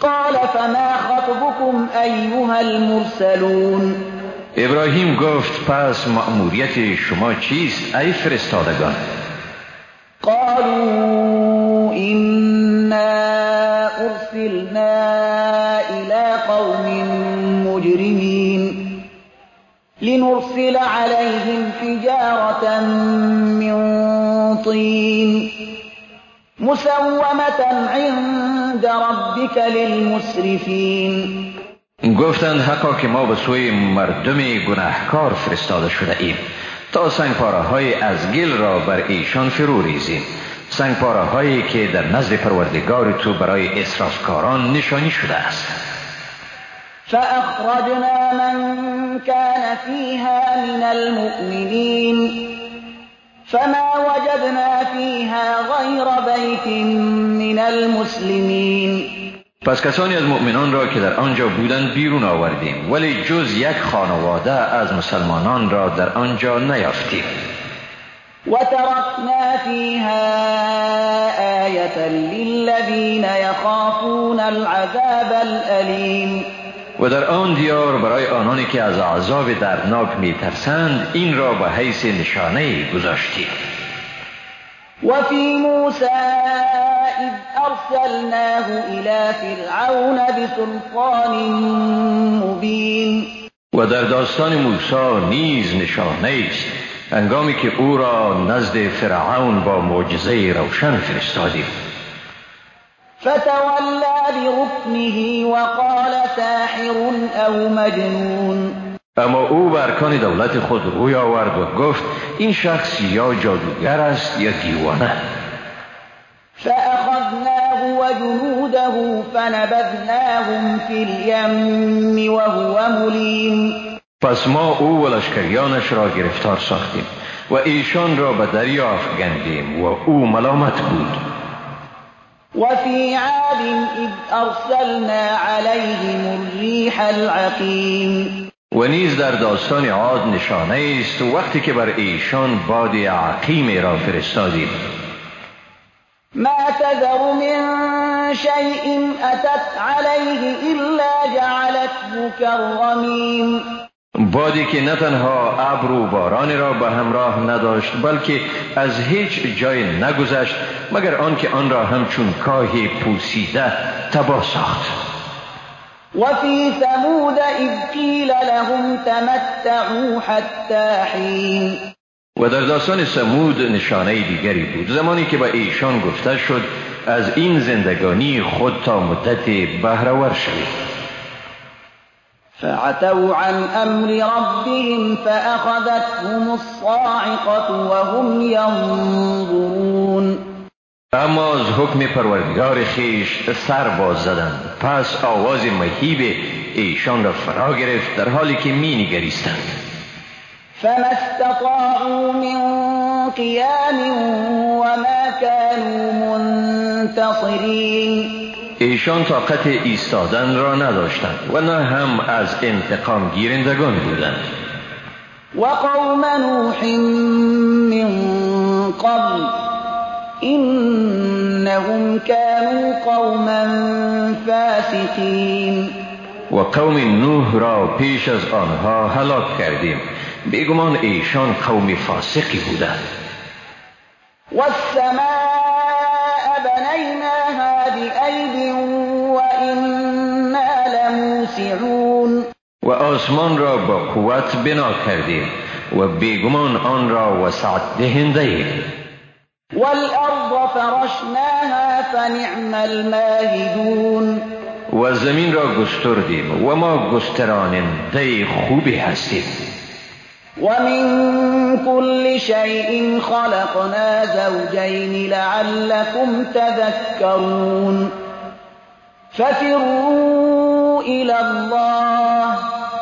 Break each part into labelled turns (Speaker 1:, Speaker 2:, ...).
Speaker 1: قال فما خطبكم أيها المرسلون.
Speaker 2: ابراهیم گفت پس مأموریت شما چیست ای فرستادگان؟
Speaker 1: قالوا إنا أرسلنا إلى قوم مجرمين لنرسل عليهم حجارة من طين مسومة عند ربك للمسرفين.
Speaker 2: گفتند حقا که ما به سوی مردم گناهکار فرستاده شده ایم تا سنگپاره های از گل را بر ایشان فرو ریزیم، سنگپاره هایی که در نزد پروردگار تو برای اسرافکاران نشانی شده است.
Speaker 1: فأخرجنا من كان فيها من المؤمنين فما وجدنا فيها غير بيت من المسلمين.
Speaker 2: پس کسانی از مؤمنان را که در آنجا بودند بیرون آوردیم، ولی جز یک خانواده از مسلمانان را در آنجا نیافتیم.
Speaker 1: وتركنا فيها آية للذين يخافون العذاب الأليم.
Speaker 2: و در آن دیار برای آنانی که از عذاب دردناک می‌ترسند این را به حیث نشانه گذاشتیم.
Speaker 1: وفي موسى إذ أرسلناه إلى فرعون بسلطان مبين.
Speaker 2: و در داستان موسی نیز نشانه است هنگامی که او را نزد فرعون با معجزه روشن فرستادیم.
Speaker 1: فتولى بركنه وقال ساحر أو مجنون.
Speaker 2: اما او به ارکان دولت خود روی آورد و گفت این شخص یا جادوگر است یا دیوانه.
Speaker 1: فأخذناه وجنوده فنبذناهم في اليم وهو مليم.
Speaker 2: پس ما او و لشکریانش را گرفتار ساختیم و ایشان را به دریا افکندیم و او ملامت بود.
Speaker 1: وفي عاد إذ أرسلنا عليهم الريح العقيم.
Speaker 2: و نیز در داستان عاد نشانه است وقتی که بر ایشان باد عقیم را فرستادیم.
Speaker 1: ما تذر من شيء أتت عليه إلا جعلته كالرميم.
Speaker 2: بادی که نه تنها ابر و باران را به همراه نداشت بلکه از هیچ جای نگذشت مگر آنکه آن را همچون کاه پوسیده تباه ساخت.
Speaker 1: وفي ثمود إذ قيل لهم تمتعوا حتى حين.
Speaker 2: و در داستان ثمود نشانه دیگری بود زمانی که به ایشان گفته شد از این زندگانی خود تا مدت بهره‌ور شوید.
Speaker 1: فعتوا عن أمر ربهم فأخذتهم الصاعقة وهم ينظرون.
Speaker 2: اما از حکم پروردگار خیش سر باز زدند، پس آواز مهیب ایشان را فرا گرفت در حالی که می نگریستند.
Speaker 1: فما استطاعوا من قيام وما كانوا منتصرين.
Speaker 2: ایشان طاقت ایستادن را نداشتند و نه هم از انتقام گیرندگان بودند.
Speaker 1: وقوم نوح من قبل إنهم كانوا قوما فاسقين.
Speaker 2: و قوم نوح را پیش از آنها هلاک کردیم، بیگمان ایشان قوم فاسقی بودند.
Speaker 1: والسماء بنيناها بأيد وإنا لموسعون.
Speaker 2: و آسمان را با قوت بنا کردیم و بیگمان آن را وسعت دهنده ایم.
Speaker 1: والأرض فرشناها فنعم الماهدون.
Speaker 2: و زمین را گستردیم و ما گستراننده خوبی هستیم.
Speaker 1: ومن كل شيء خلقنا زوجين لعلكم تذكرون. ففروا إلى الله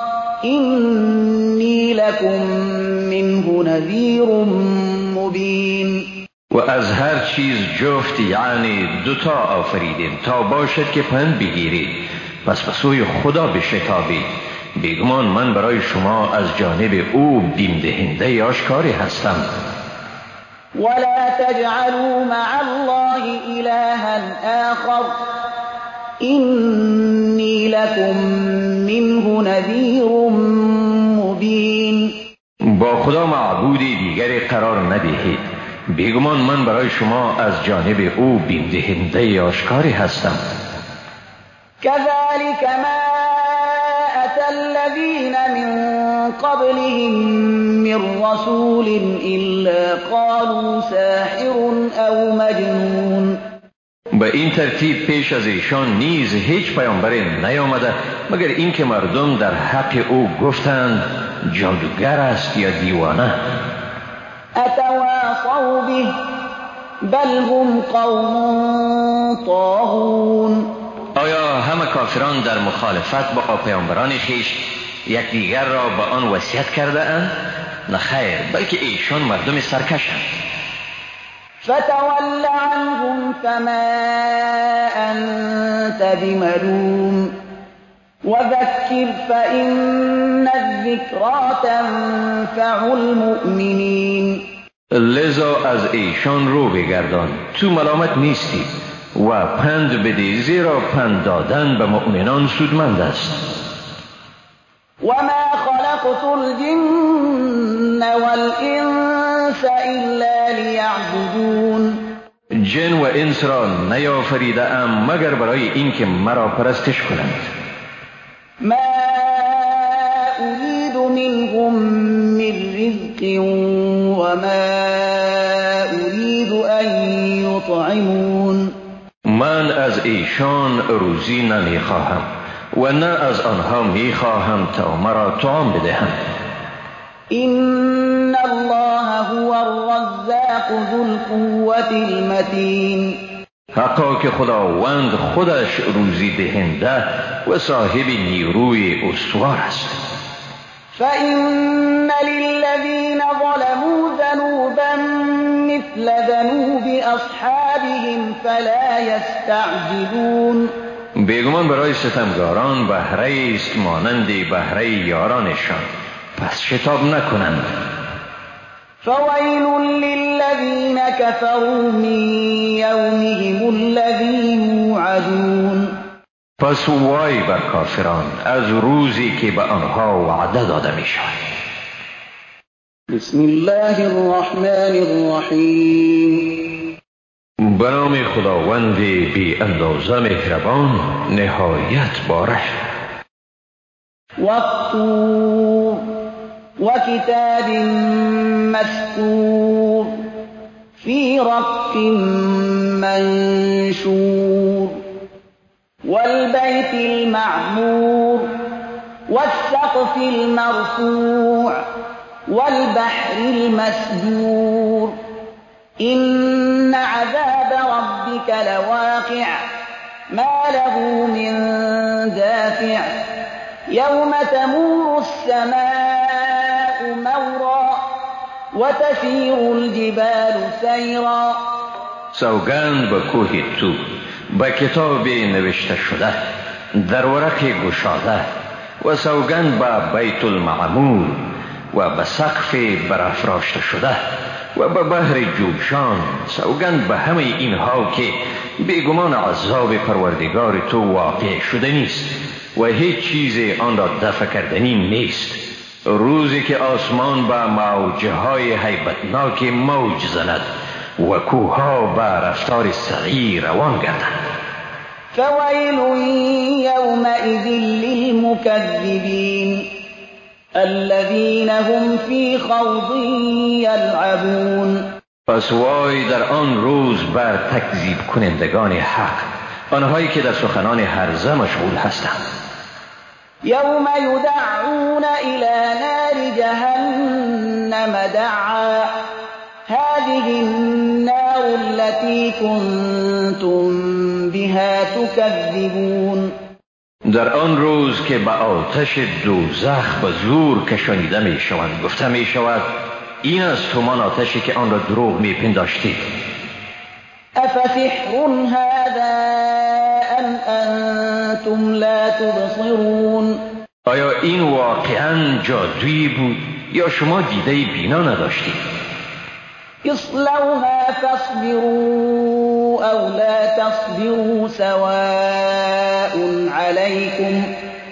Speaker 1: إني لكم منه نذير مبين.
Speaker 2: و از هر چیز جفت یعنی دوتا آفریدیم تا باشد که پند بگیرید، پس به سوی خدا بشتابید، بیگمان من برای شما از جانب او بیم دهنده آشکاری هستم.
Speaker 1: ولا تجعلوا مع الله إلها آخر إني لكم منه نذیر مبین.
Speaker 2: با خدا معبودی دیگری قرار ندهید. بیگمان من برای شما از جانب او بیم دهنده آشکاری هستم.
Speaker 1: كذلك ما أتى الذين من قبلهم من رسول إلا قالوا ساحر أو مجنون.
Speaker 2: به این ترتیب پیش از ایشان نیز هیچ پیامبری نیامده مگر اینکه مردم در حق او گفتند جادوگر است یا دیوانه.
Speaker 1: أتواصوا به بل هم قوم طاغون.
Speaker 2: آیا همه کافران در مخالفت با پیامبران خویش یکدیگر را به آن وصیت کرده اند؟ نه خیر، بلکه ایشان مردم سرکشند.
Speaker 1: فتول عنهم فما أنت بملوم وذكر فإن الذكرى تنفع المؤمنين.
Speaker 2: لذا از ایشان رو بگردان، تو ملامت نیستی و پند بده، زیرا پند دادن به مؤمنان سودمند است.
Speaker 1: وما خلقت الجن والإنس إلا لیعبدون.
Speaker 2: جن و انس را نیافریده ام مگر برای اینکه مرا پرستش کنند.
Speaker 1: ما أريد منهم من رزق وما أريد أن يطعمون.
Speaker 2: من از ایشان روزی نمیخواهم و نه از آنها میخواهم تا مرا طعام بدهند.
Speaker 1: إن الله هو الرزاق ذو القوة المتين.
Speaker 2: حقا که خداوند خودش روزی دهنده و صاحب نیروی استوار است.
Speaker 1: فإن للذين ظلموا ذنوبا مثل ذنوب أصحابهم فلا يستعجلون.
Speaker 2: بیگمان برای ستمگاران بهره است مانند بهره یارانشان، پس شتاب نکنند.
Speaker 1: فويل للذين كفروا من يومهم الذي يوعدون.
Speaker 2: پس وای بر کافران از روزی که به آنها وعده داده می شود.
Speaker 1: بسم الله الرحمن الرحیم.
Speaker 2: به نام خداوند بی اندازه مهربان نهایت باره.
Speaker 1: والطور وكتاب مسطور في رق منشور والبيت المعمور والسقف المرفوع والبحر المسجور إن عذاب ربك لواقع ما له من دافع يوم تمور السماء مورا وتسير الجبال سيرا.
Speaker 2: سوگند به کوه طور، به کتاب نوشته شده در ورق گشاده، و سوگند به بیت المعمور و به سقف برافراشته شده و به بحر جوشان. سوگند به همه اینها که بیگمان عذاب پروردگار تو واقع شده نیست و هیچ چیز آن را دفع کردنی نیست. روزی که آسمان به موجهای هیبتناک موج زند و کوها به رفتار صغیر روان گردند.
Speaker 1: فويل يومئذ للمكذبين الذين هم في خوض يلعبون.
Speaker 2: پس وای در آن روز بر تکذیب کنندگان حق، آنهایی که در سخنان هرزه مشغول هستند.
Speaker 1: يوم يدعون إلى نار جهنم دعا هذه النار التي كنتم بها تكذبون.
Speaker 2: در آن روز که به آتش دوزخ به زور کشانیده می شوند گفته می شود این است همان آتشی که آن را دروغ می پنداشتید.
Speaker 1: افسحر هذا ام انتم لا تبصرون.
Speaker 2: آیا این واقعا جادویی بود یا شما دیده بینا نداشتید؟
Speaker 1: اصلوها فاصبروا او لا تصبروا سواء عليكم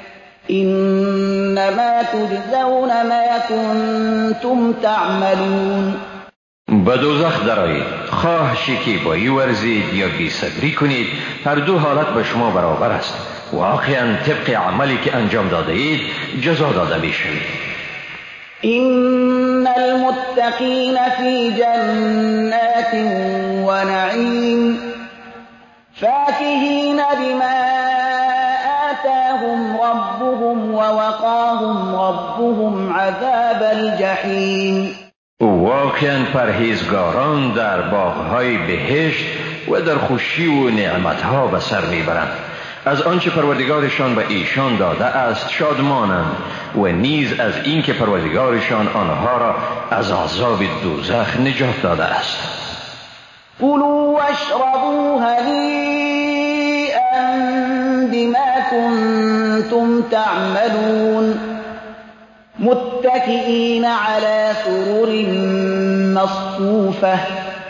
Speaker 1: إنما تجزون ما كنتم تعملون.
Speaker 2: به دوزخ درآیید، خواه شکیبایی ورزید یا بی‌صبری کنید، هر دو حالت به شما برابر است. واقعا طبق عملی که انجام داده اید جزا داده می‌شوید.
Speaker 1: إن المتقين في جنات ونعيم فاكهين بما آتاهم ربهم ووقاهم ربهم عذاب الجحیم.
Speaker 2: واقعا پرهیزگاران در باغ‌های بهشت و در خوشی و نعمتها به سر میبرند. از آنچه پروردگارشان به ایشان داده است شادمانند و نیز از اینکه پروردگارشان آنها را از عذاب دوزخ نجات داده است.
Speaker 1: کلوا واشربوا هنیئا بما کنتم تعملون متكئین علی سرر مصفوفة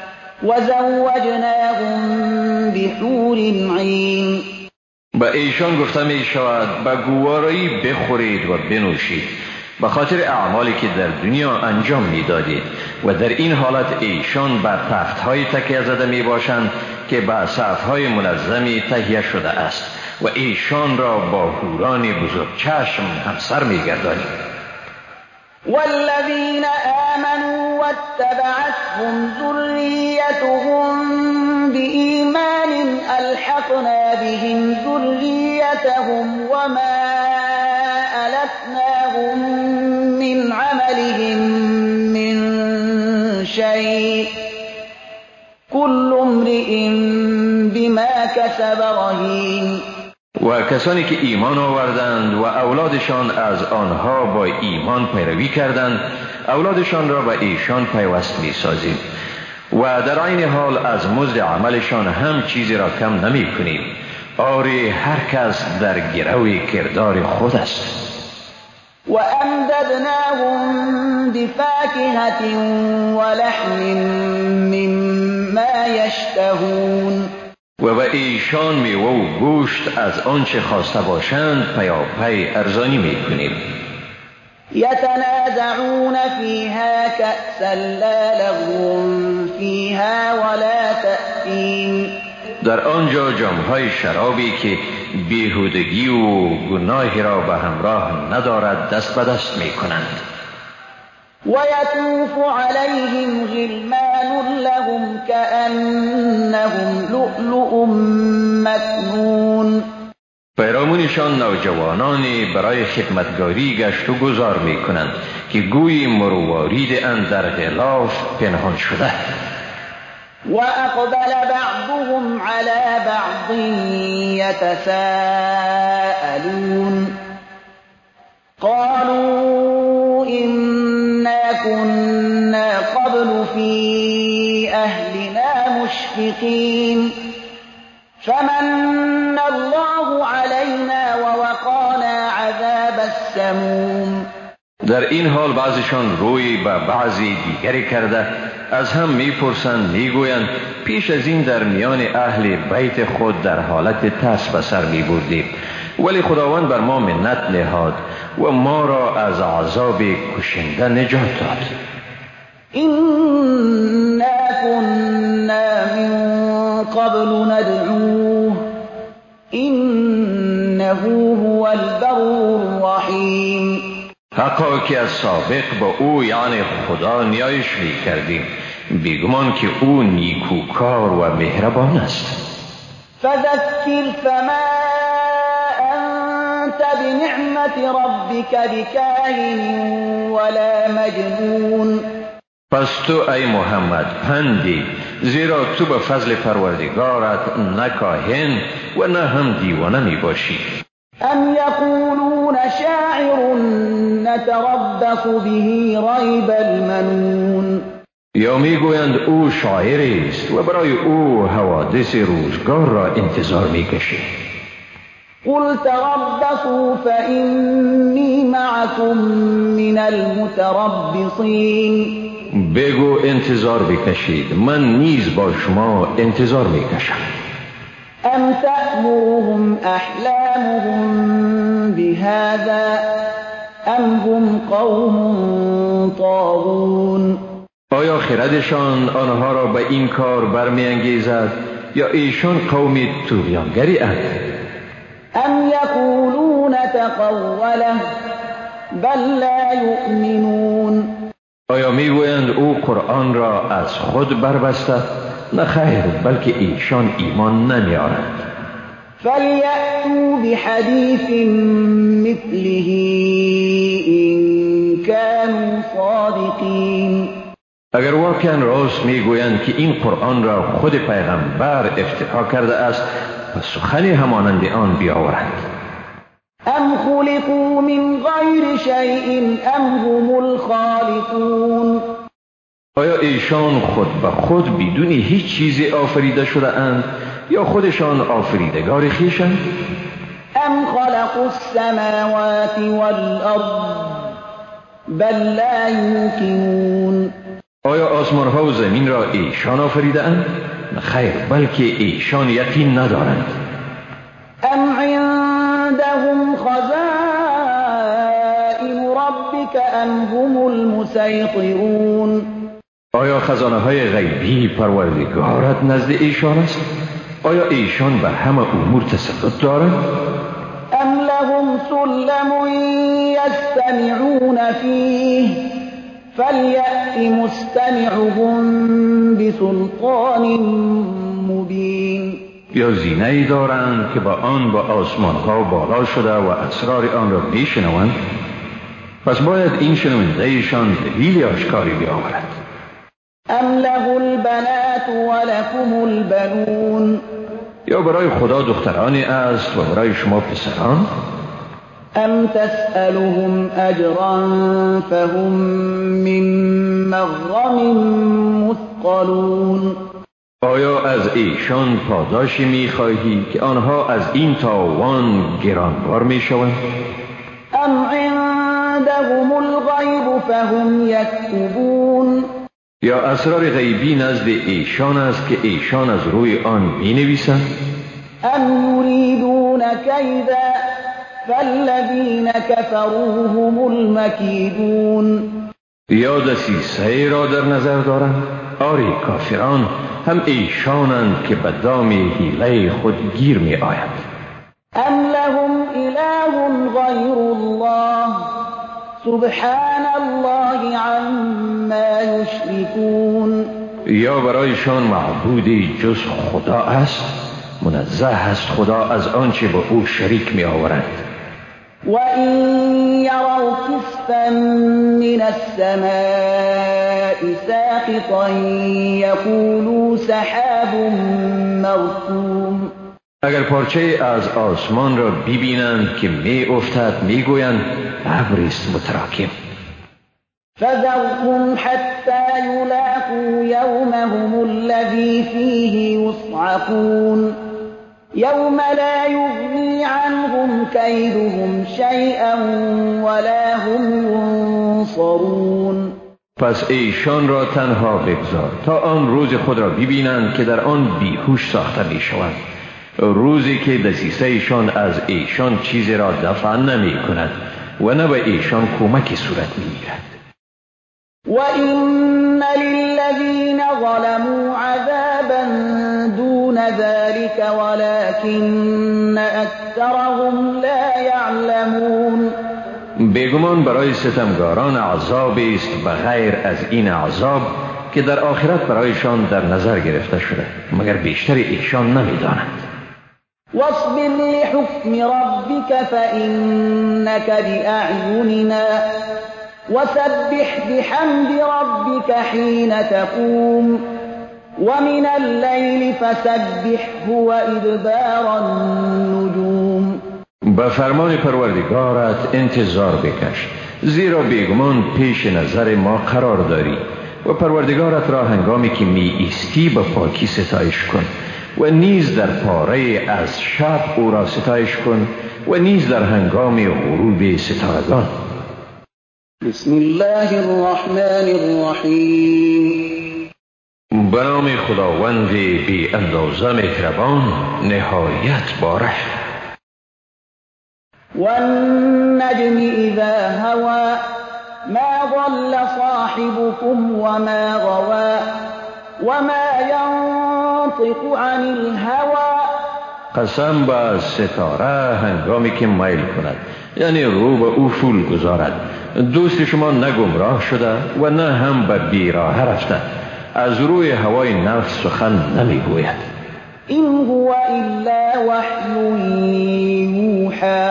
Speaker 1: وزوجناهم بحور عین.
Speaker 2: به ایشان گفته می شود به گوارایی بخورید و بنوشید به خاطر اعمالی که در دنیا انجام می دادید و در این حالت ایشان بر تخت‌های تکیه زده می باشند که به سقف‌های منظمی تهیه شده است و ایشان را با حوران بزرگ چشم همسر می گردانید.
Speaker 1: والذین آمنوا واتبعتهم ذریتهم بإيمان ألحقنا بهم ذريتهم وما ألتناهم من عملهم من شيء كل امرئ بما كسب رهین.
Speaker 2: و کسانی که ایمان آوردند و اولادشان از آنها با ایمان پیروی کردند اولادشان را به ایشان پیوست می سازیم و در عین حال از مزد عملشان هم چیزی را کم نمی کنیم. آری هر کس در گرو کردار خود است.
Speaker 1: و امددناهم بفاکهة ولحم مما یشتهون.
Speaker 2: و به ایشان میوه و گوشت از آنچه خواسته باشند پیاپی ارزانی می کنیم.
Speaker 1: یتنازعون فیها کأسا لا لغو فیها ولا تأثیم.
Speaker 2: در آنجا جامهای شرابی که بیهودگی و گناهی را به همراه ندارد دست به دست می کنند.
Speaker 1: ويطوف عليهم غلمان لهم كأنهم لؤلؤ مكنون.
Speaker 2: پیرامونشان نوجوانانی برای خدمتگاری گشت و گذار می کنند که گویی مروارید اند در غلاف پنهان شده.
Speaker 1: و اقبل بعضهم على بعض يتساءلون قالوا إنا كنا قبل في أهلنا مشفقين فمن الله علينا ووقانا عذاب السموم.
Speaker 2: در این حال بعضشان روی به بعضی دیگری کرده از هم میپرسند میگویند پیش از این در میان اهل بیت خود در حالت ترس به سر میبردیم ولی خداوند بر ما منت نهاد و ما را از عذاب کشنده نجات داد.
Speaker 1: إنا كنا من قبل ندعوه إنه هو البر الرحیم.
Speaker 2: حقا که از سابق با او یعنی خدا نیایش می کردیم بیگمان که او نیکوکار و مهربان است.
Speaker 1: فذکر فما انت بنعمت ربک بکاهن ولا مجنون.
Speaker 2: پس تو ای محمد پندی زیرا تو به فضل پروردگارت نه کاهن و نه هم دیوانه می باشی.
Speaker 1: ام یقولون شاعر نتربص به ریب المنون.
Speaker 2: یا میگویند او شاعری است و برای او حوادث روزگار را انتظار میکشی.
Speaker 1: قل تربصوا فإني معكم من المتربصین.
Speaker 2: بگو انتظار بکشید من نیز با شما انتظار میکشم.
Speaker 1: ام تأمرهم احلامهم أعلامهم بهذا أم هم قوم طاغون.
Speaker 2: آیا خردشان آنها را به این کار برمی‌انگیزد یا ایشان قومی طغیانگری اند؟
Speaker 1: ام یقولون تقوله بل لا یؤمنون.
Speaker 2: آیا میگویند او قرآن را از خود بربسته؟ نه خیر، بلکه ایشان ایمان نمی‌آورند.
Speaker 1: فلیأتوا بحدیث مثله إن كانوا صادقین.
Speaker 2: اگر واقعا راست میگویند که این قرآن را خود پیغمبر افتتاح کرده است، پس سخنی همانند آن بیاورند.
Speaker 1: ام خلقوا من غیر شیء ام هم الخالقون.
Speaker 2: آیا ایشان خود به خود بدون هیچ چیزی آفریده شده اند یا خودشان آفریدگار خویشند؟
Speaker 1: ام خلقوا السماوات والارض بل لا یوقنون.
Speaker 2: آیا آسمان ها و زمین را ایشان آفریده اند؟ خیر، بلکه ایشان یقین ندارند.
Speaker 1: ام عندهم خزائن ربک ام هم المسیطرون.
Speaker 2: آیا خزانه های غیبی پروردگارت نزد ایشان است؟ آیا ایشان به همه امور تسلط دارند؟
Speaker 1: ام لهم سلم یستمعون فیه فلیأت مستمعهم بسلطان مبین.
Speaker 2: یا زینه ای دارند که با آن با آسمان ها بالا شده و اسرار آن را میشنوند، پس باید این شنونده ایشان دلیل آشکاری بیاورد.
Speaker 1: ام له البنات ولکم البنون.
Speaker 2: یا برای خدا دخترانی است و برای شما پسران؟
Speaker 1: ام تسألهم اجرا فهم من مغرم مثقلون.
Speaker 2: آیا از ایشان پاداشی می‌خواهی که آنها از این تاوان گرانبار می‌شوند؟
Speaker 1: ام عندهم الغیب فهم یکتبون.
Speaker 2: یا اسرار غیبی نزد ایشان است که ایشان از روی آن می‌نویسند؟
Speaker 1: ام یریدون کیدا فالذین کفروا هم المکیدون.
Speaker 2: یا دسیسه را در نظر دارند؟ آری، کافران هم ایشانند که به دام حیله خود گیر می آیند.
Speaker 1: ام لهم اله غیر الله سبحان الله عما یشرکون. یا
Speaker 2: برایشان معبودی جز خدا است؟ منزه است خدا از آنچه به او شریک می آورند.
Speaker 1: وَإِن يَرَوْا كِسْفًا مِّنَ السَّمَاءِ سَاقِطًا يَقُولُوا سَحَابٌ مَّرْكُومٌ.
Speaker 2: اگر پارچه از آسمان را ببینند که می افتد میگویند ابری است متراکم.
Speaker 1: فَذَرْهُمْ حَتَّى يُلَاقُوا يَوْمَهُمُ الَّذِي فِيهِ يُصْعَقُونَ يَوْمَ لَا يُغْنِي عَنْهُمْ كَيْدُهُمْ شَيْئًا وَلَا هُمْ يُنصَرُونَ.
Speaker 2: پس ایشان را تنها بگذار تا آن روز خود را ببینند که در آن بیهوش ساخته می شوند، روزی که دسیسه ایشان از ایشان چیزی را دفع نمی کند و نه به ایشان کمکی صورت می گیرد.
Speaker 1: وَإِنَّ لِلَّذِينَ ظَلَمُوا عَذَابًا دُونَ ذَلِكَ وَلَكِنَّ أَكْثَرَهُمْ لَا يَعْلَمُونَ.
Speaker 2: بیگمان برای ستمگاران عذابی است بغیر از این عذاب که در آخرت برایشان در نظر گرفته شده، مگر بیشتر ایشان نمی‌دانند.
Speaker 1: واصبر لحكم ربك فإنك بأعيننا وسبح بحمد ربك حين تقوم ومن الليل فسبحه وإدبار النجوم.
Speaker 2: به فرمان پروردگارت انتظار بکش، زیرا بیگمان پیش نظر ما قرار داری، و پروردگارت را هنگامی که می ایستی به پاکی ستایش کن و نیز در پاره از شب او را ستایش کن و نیز در هنگام غروب ستارگان.
Speaker 1: بسم الله الرحمن الرحیم.
Speaker 2: به نام خداوند بی اندازه مهربان نهایت باره.
Speaker 1: والنجم إذا هوى ما ضل صاحبكم وما غوى وما ينطق عن الهوى.
Speaker 2: قسم به ستاره هنگامی که میل کند، یعنی رو به افول گذارد. دوست شما نه گمراه شده و نه هم به بیراه رفته. از روی هوای نفس سخن نمیگوید.
Speaker 1: إن هو إلا وحی یوحى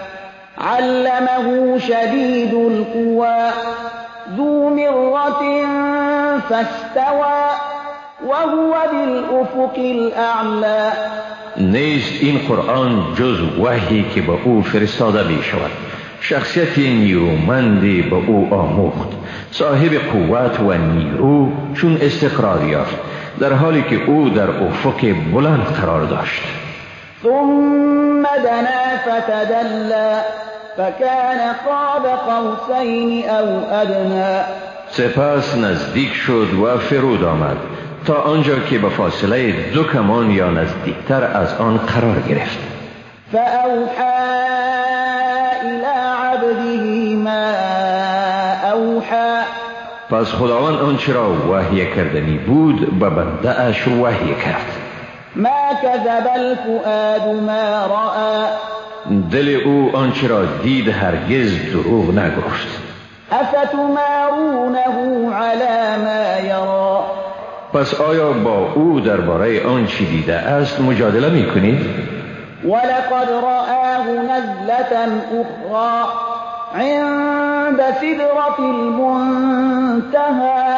Speaker 1: علمه شدید القوى ذو مرة فاستوى وهو بالأفق الأعلى.
Speaker 2: نیست این قرآن جز وحی که به او فرستاده می شود. شخصیت نیرومندی به او آموخت، صاحب قوت و نیرو چون استقرار یافت، در حالی که او در افق بلند قرار داشت.
Speaker 1: ثم دنا فتدلى فكان قاب قوسین او ادنى.
Speaker 2: سپس نزدیک شد و فرود آمد تا آنجا که به فاصله 2 کمان یا نزدیکتر از آن قرار گرفت.
Speaker 1: فأوحى إلى عبده ما أوحى.
Speaker 2: پس خداوند آنچه را وحی کردنی بود به بنده اش وحی کرد.
Speaker 1: ما كذب الفؤاد ما رأى.
Speaker 2: دل او آنچه را دید هرگز دروغ نگفت.
Speaker 1: افتمارونه على ما یرى.
Speaker 2: پس آیا با او درباره آنچه دیده است مجادله میکنید؟
Speaker 1: ولقد رآه نزلة أخرى عند سدرة المنتهى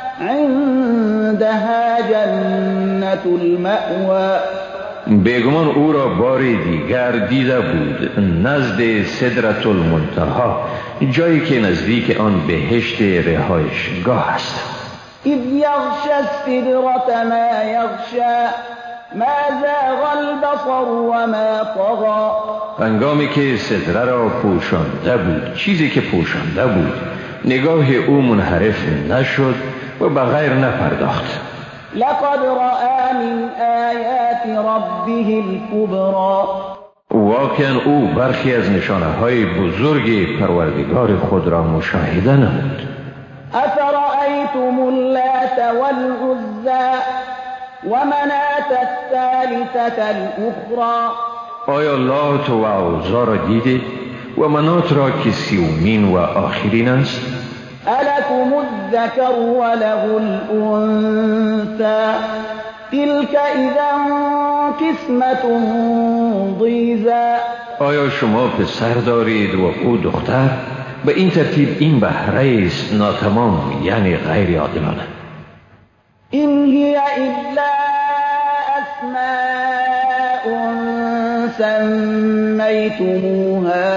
Speaker 1: عندها جنة المأوى.
Speaker 2: بیگمان او را بار دیگر دیده بود نزد سدرة المنتهی، جایی که نزدیک آن بهشت رهایشگاه است.
Speaker 1: اذ یغشی السدرة ما یغشی ما زاغ البصر وما طغى.
Speaker 2: هنگامی که سدره را پوشانده بود چیزی که پوشانده بود، نگاه او منحرف نشد و به غیر نپرداخت.
Speaker 1: لقد رأى من آیات ربه الكبرى.
Speaker 2: واقعا او برخی از نشانه های بزرگ پروردگار خود را مشاهده نمود.
Speaker 1: افرأیتم اللات والعزى ومناة الثالثة الأخرى.
Speaker 2: آیا لات و عزا را دیدید و منات را که 30مین و آخرین است؟
Speaker 1: ألكم الذكر وله الأنثى تلك إذا قسمة ضیزى.
Speaker 2: آیا شما پسر دارید و او دختر؟ به این ترتیب این بهره است ناتمام، یعنی غیر عادلانه.
Speaker 1: إن هي إلا أسماء سميتموها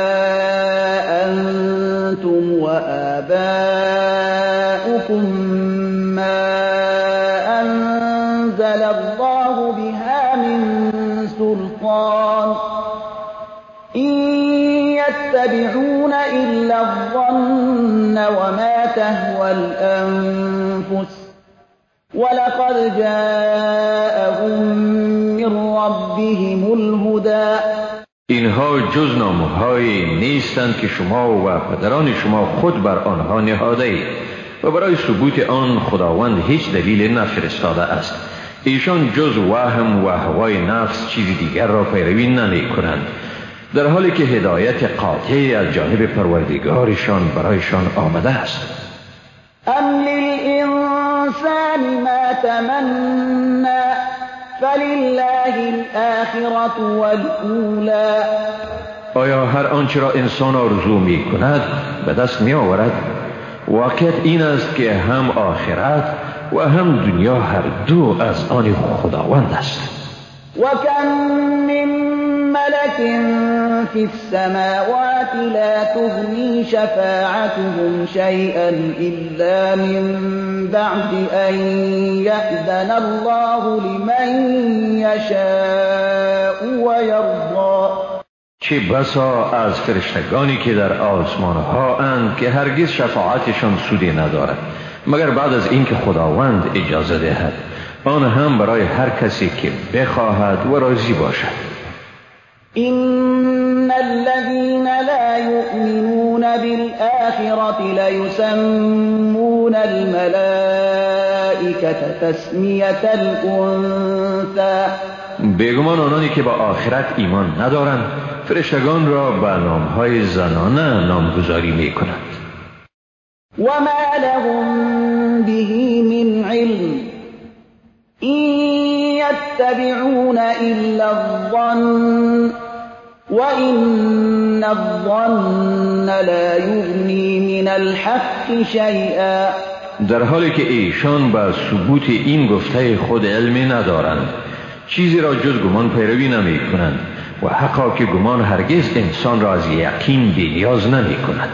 Speaker 1: أنتم وآباؤكم ما أنزل الله بها من سلطان إن يتبعون إلا الظن وما تهوى الأنفس ولقد جاءهم من ربهم الهدى.
Speaker 2: اینها جز نامه‌هایی نیستند که شما و پدران شما خود بر آنها نهاده اید و برای ثبوت آن خداوند هیچ دلیل نفرستاده است. ایشان جز وهم و هوای نفس چیزی دیگر را پیروی نمی کنند، در حالی که هدایت قاطعی از جانب پروردگارشان برایشان آمده است.
Speaker 1: ام للإنسان ما تمنى فلله الآخرة والأولى.
Speaker 2: آیا هر آنچه را انسان آرزو می کند به دست می آورد؟ واقعیت این است که هم آخرت و هم دنیا هر دو از آن خداوند است.
Speaker 1: وكم من ملك في السماوات لا تغني شفاعتهم شيئا إلا من بعد أن يأذن الله لمن يشاء ويرضى.
Speaker 2: چه بسا از فرشتگانی که در آسمانها اند که هرگز شفاعتشان سودی ندارد مگر بعد از اینکه خداوند اجازه دهد، آن هم برای هر کسی که بخواهد و راضی باشد.
Speaker 1: إن الذين لا يؤمنون بالآخرة ليسمون الملائكة تسمية الأنثى.
Speaker 2: بیگمان آنانی که با آخرت ایمان ندارند فرشتگان را به نامهای زنانه نامگذاری میکنند.
Speaker 1: وما لهم به من علم إن يتبعون إلا الظن وإن الظن لا يغني من الحق شيئا.
Speaker 2: در حالی که ایشان به ثبوت این گفته خود علمی ندارند، چیزی را جز گمان پیروی نمی کنند و حقا که گمان هرگز انسان را از یقین بی‌نیاز نمی کند.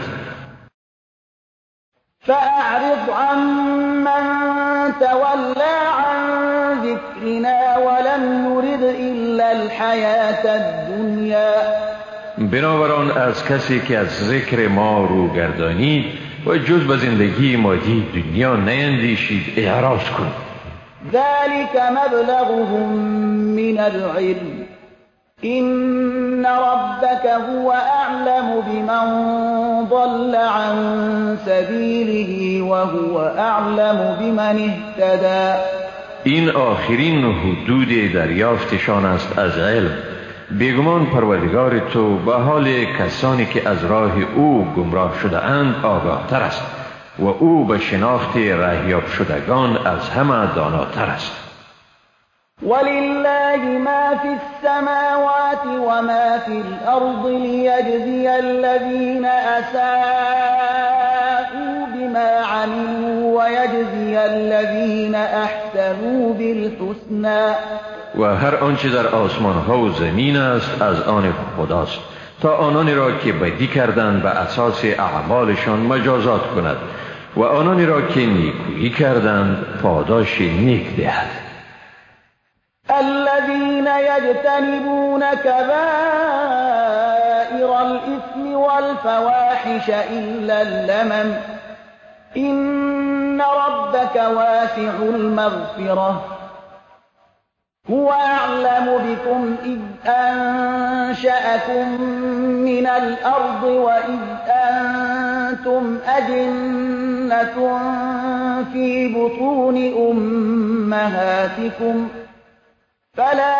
Speaker 1: فأعرض عن من تولى عن ذكرنا ولم يرد إلا الحياة الدنيا.
Speaker 2: بنابراین از کسی که از ذکر ما رو گردانید و جز به زندگی مادی دنیا نیندیشید اعراض کن.
Speaker 1: ذلك مبلغهم من العلم إن ربك هو أعلم بمن ضل عن سبيله وهو أعلم بمن اهتدى.
Speaker 2: این آخرین حدود دریافتشان است از علم. بیگمان پروردگار تو به حال کسانی که از راه او گمراه شده اند آگاه تر است و او به شناخت راهیاب شدگان از همه داناتر است.
Speaker 1: ولله ما في السماوات وما في الأرض ليجزي الذين أساءوا بما عملوا ويجزي الذين أحسنوا بالحسنى.
Speaker 2: و هر آنچه در آسمان ها و زمین است از آن خداست تا آنانی را که بدی کردند به اساس اعمالشان مجازات کند و آنانی را که نیکویی کردند پاداش نیک دهد.
Speaker 1: الذين يجتنبون كبائر الإثم والفواحش إلا اللمم إن ربك واسع المغفرة هو أعلم بكم إذ أنشأكم من الأرض وإذ أنتم أجنة في بطون أمهاتكم فلا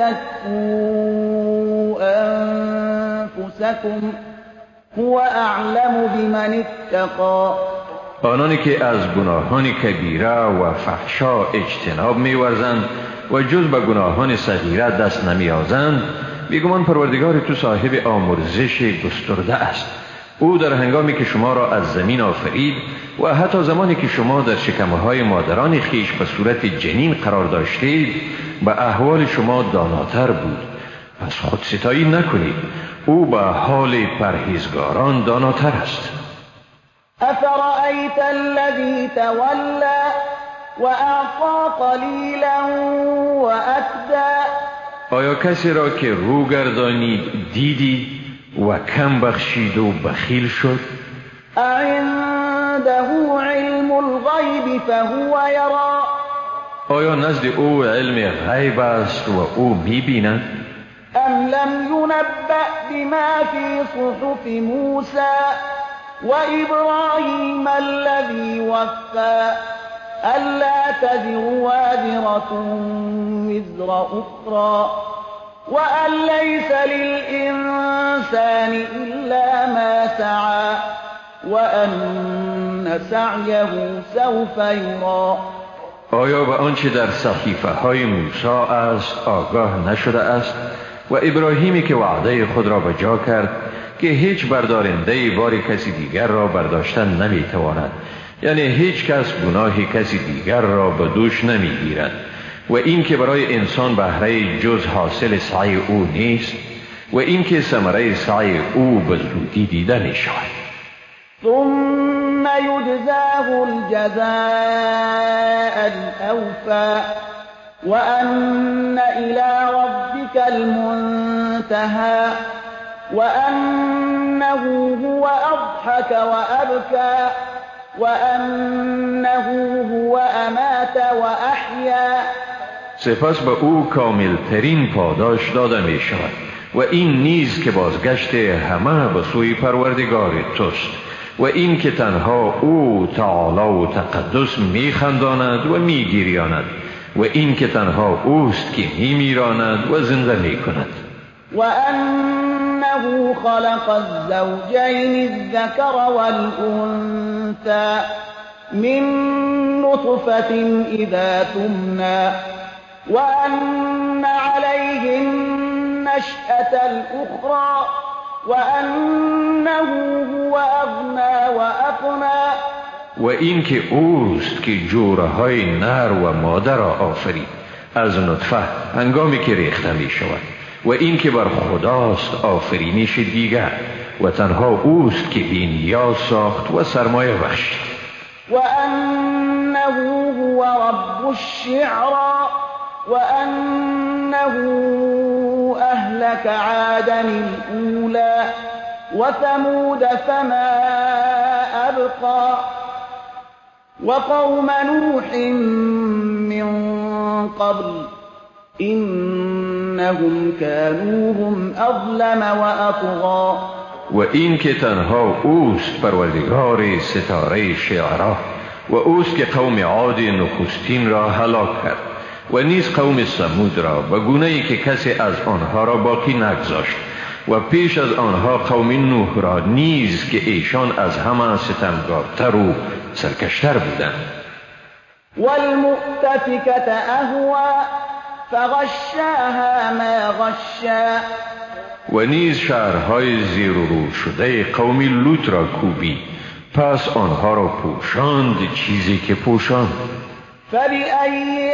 Speaker 1: تزكوا أنفسكم هو أعلم بمن اتقى.
Speaker 2: آنانی که از گناهان کبیره و فحشا اجتناب می‌ورزند و جز به گناهان صغیره دست نمی‌یازند بیگمان پروردگار تو صاحب آمرزش گسترده است. او در هنگامی که شما را از زمین آفرید و حتی زمانی که شما در شکم‌های مادران خویش به صورت جنین قرار داشتید به احوال شما داناتر بود. پس خودستایی نکنید، او به حال پرهیزگاران داناتر است.
Speaker 1: أفرأيت الذي تولى وأعطى قلیلا وأكدى.
Speaker 2: آیا کسی را که رو گردانید دیدی و کم بخشید و بخیل شد؟
Speaker 1: أعنده علم الغیب فهو یرى.
Speaker 2: آیا نزد او علم غیب است و او می‌بیند؟
Speaker 1: ام لم ينبأ بما في صحف موسى وإبراهيم الذي وفى ألا تزر وازرة وزر أخرى وأن ليس للإنسان إلا ما سعى وأن سعيه سوف يرى.
Speaker 2: آیا به آنچه در صحیفه های موسی است آگاه نشده است و ابراهیمی که وعده خود را به جا کرد که هیچ بردارنده بار کسی دیگر را برداشتن نمیتواند، یعنی هیچ کس گناه کسی دیگر را به دوش نمیگیرد و این که برای انسان بهره جز حاصل سعی او نیست و این که ثمره سعی او به زودی دیده می شود.
Speaker 1: ثم يجزاه الجزاء الأوفى وأن إلى ربك المنتهى وأنه هو أضحك وأبكى وأنه هو أمات وأحيا.
Speaker 2: سپس به او کامل ترین پاداش داده می شود و این نیز که بازگشت همه به سوی پروردگار توست و این که تنها او تعالی و تقدس میخنداند و میگیریاند و این که تنها اوست که میمیراند و زنده میکند
Speaker 1: و انه خلق الزوجین الذکر والانثى من نطفة اذا تمنى وأن عليه النشأة الأخرى وأنه هو أغنى وأقنى
Speaker 2: و این که اوست که جورهای نر و ماده را آفرید از نطفه هنگامی که ریخته می شود و این که بر خداست آفرینش دیگر و تنها اوست که بینیاز ساخت و سرمایه بخشید
Speaker 1: و انه هو رب الشعرا و انه اهلك عادا الاولى و ثمود فما ابقى وقوم نوح من قبل إنهم كانوا هم أظلم وأطغى
Speaker 2: و این که تنها اوست پروردگار ستاره شعرا و اوست که قوم عاد نخستین را هلاک کرد و نیز قوم ثمود را به گونه‌ای که کسی از آنها را باقی نگذاشت و پیش از آنها قوم نوح را نیز که ایشان از همه ستمگارتر و سرکشتر بودند
Speaker 1: والمؤتفکة اهوی فغشاها ما غشا
Speaker 2: و نیز شهرهای زیر و رو شده قوم لوط را کوبی پس آنها را پوشاند چیزی که پوشاند
Speaker 1: فبأي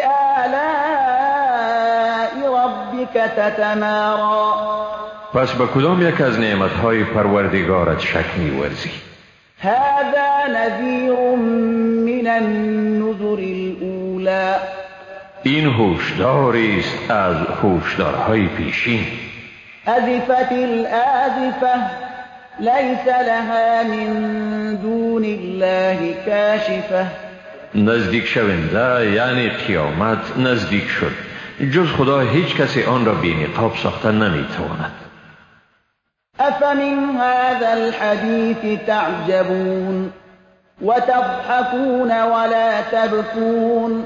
Speaker 1: آلاء ربك تتمارى
Speaker 2: پس به کدام یک از نعمتهای پروردگارت شک می‌ورزی
Speaker 1: هذا نذیر من النذر الاولى
Speaker 2: این هشداری است از هشدارهای پیشین
Speaker 1: ازفت الآزفة لیس لها من دون الله کاشفة
Speaker 2: نزدیک شونده یعنی قیامت نزدیک شد جز خدا هیچ کسی آن را بی نقاب ساخته نمیتواند
Speaker 1: افمن هذا الحديث تعجبون وتضحكون ولا تبكون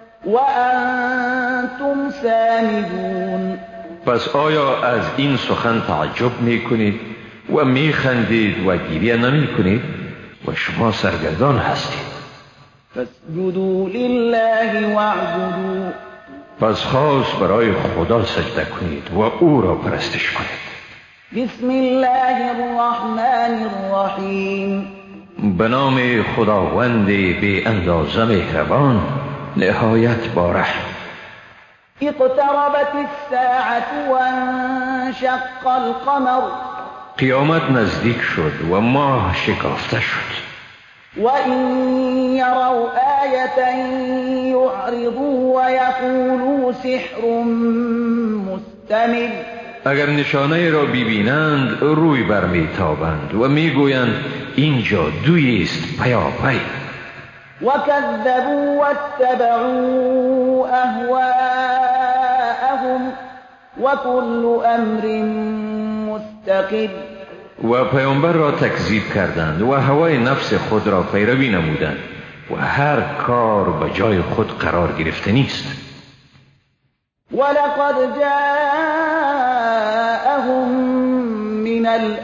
Speaker 1: وأنتم سامدون
Speaker 2: پس آیا از این سخن تعجب می کنید و می خندید و گریه نمی کنید و شما سرگردان هستید
Speaker 1: فاسجدوا لله واعبدوا
Speaker 2: پس خاص برای خدا سجده کنید و او را پرستش کنید
Speaker 1: بسم الله الرحمن الرحیم
Speaker 2: به نام خداوند بی اندازه مهربان نهایت با رحم
Speaker 1: اقتربت الساعة وانشق القمر
Speaker 2: قیامت نزدیک شد و ماه شکافته شد
Speaker 1: وَإِن يَرَوْا آيَةً يُعْرِضُوا وَيَقُولُوا سِحْرٌ مُسْتَمِرٌّ
Speaker 2: اگر نشانه را ببینند روی برمیتابند و میگویند این جادویی است پیاپی
Speaker 1: وَكَذَّبُوا وَاتَّبَعُوا أَهْوَاءَهُمْ وَكُلُّ أَمْرٍ مُسْتَقِرٌّ
Speaker 2: و پیامبر را تکذیب کردند و هوای نفس خود را پیروی نمودند و هر کار به جای خود قرار گرفته نیست
Speaker 1: ولقد جاءهم من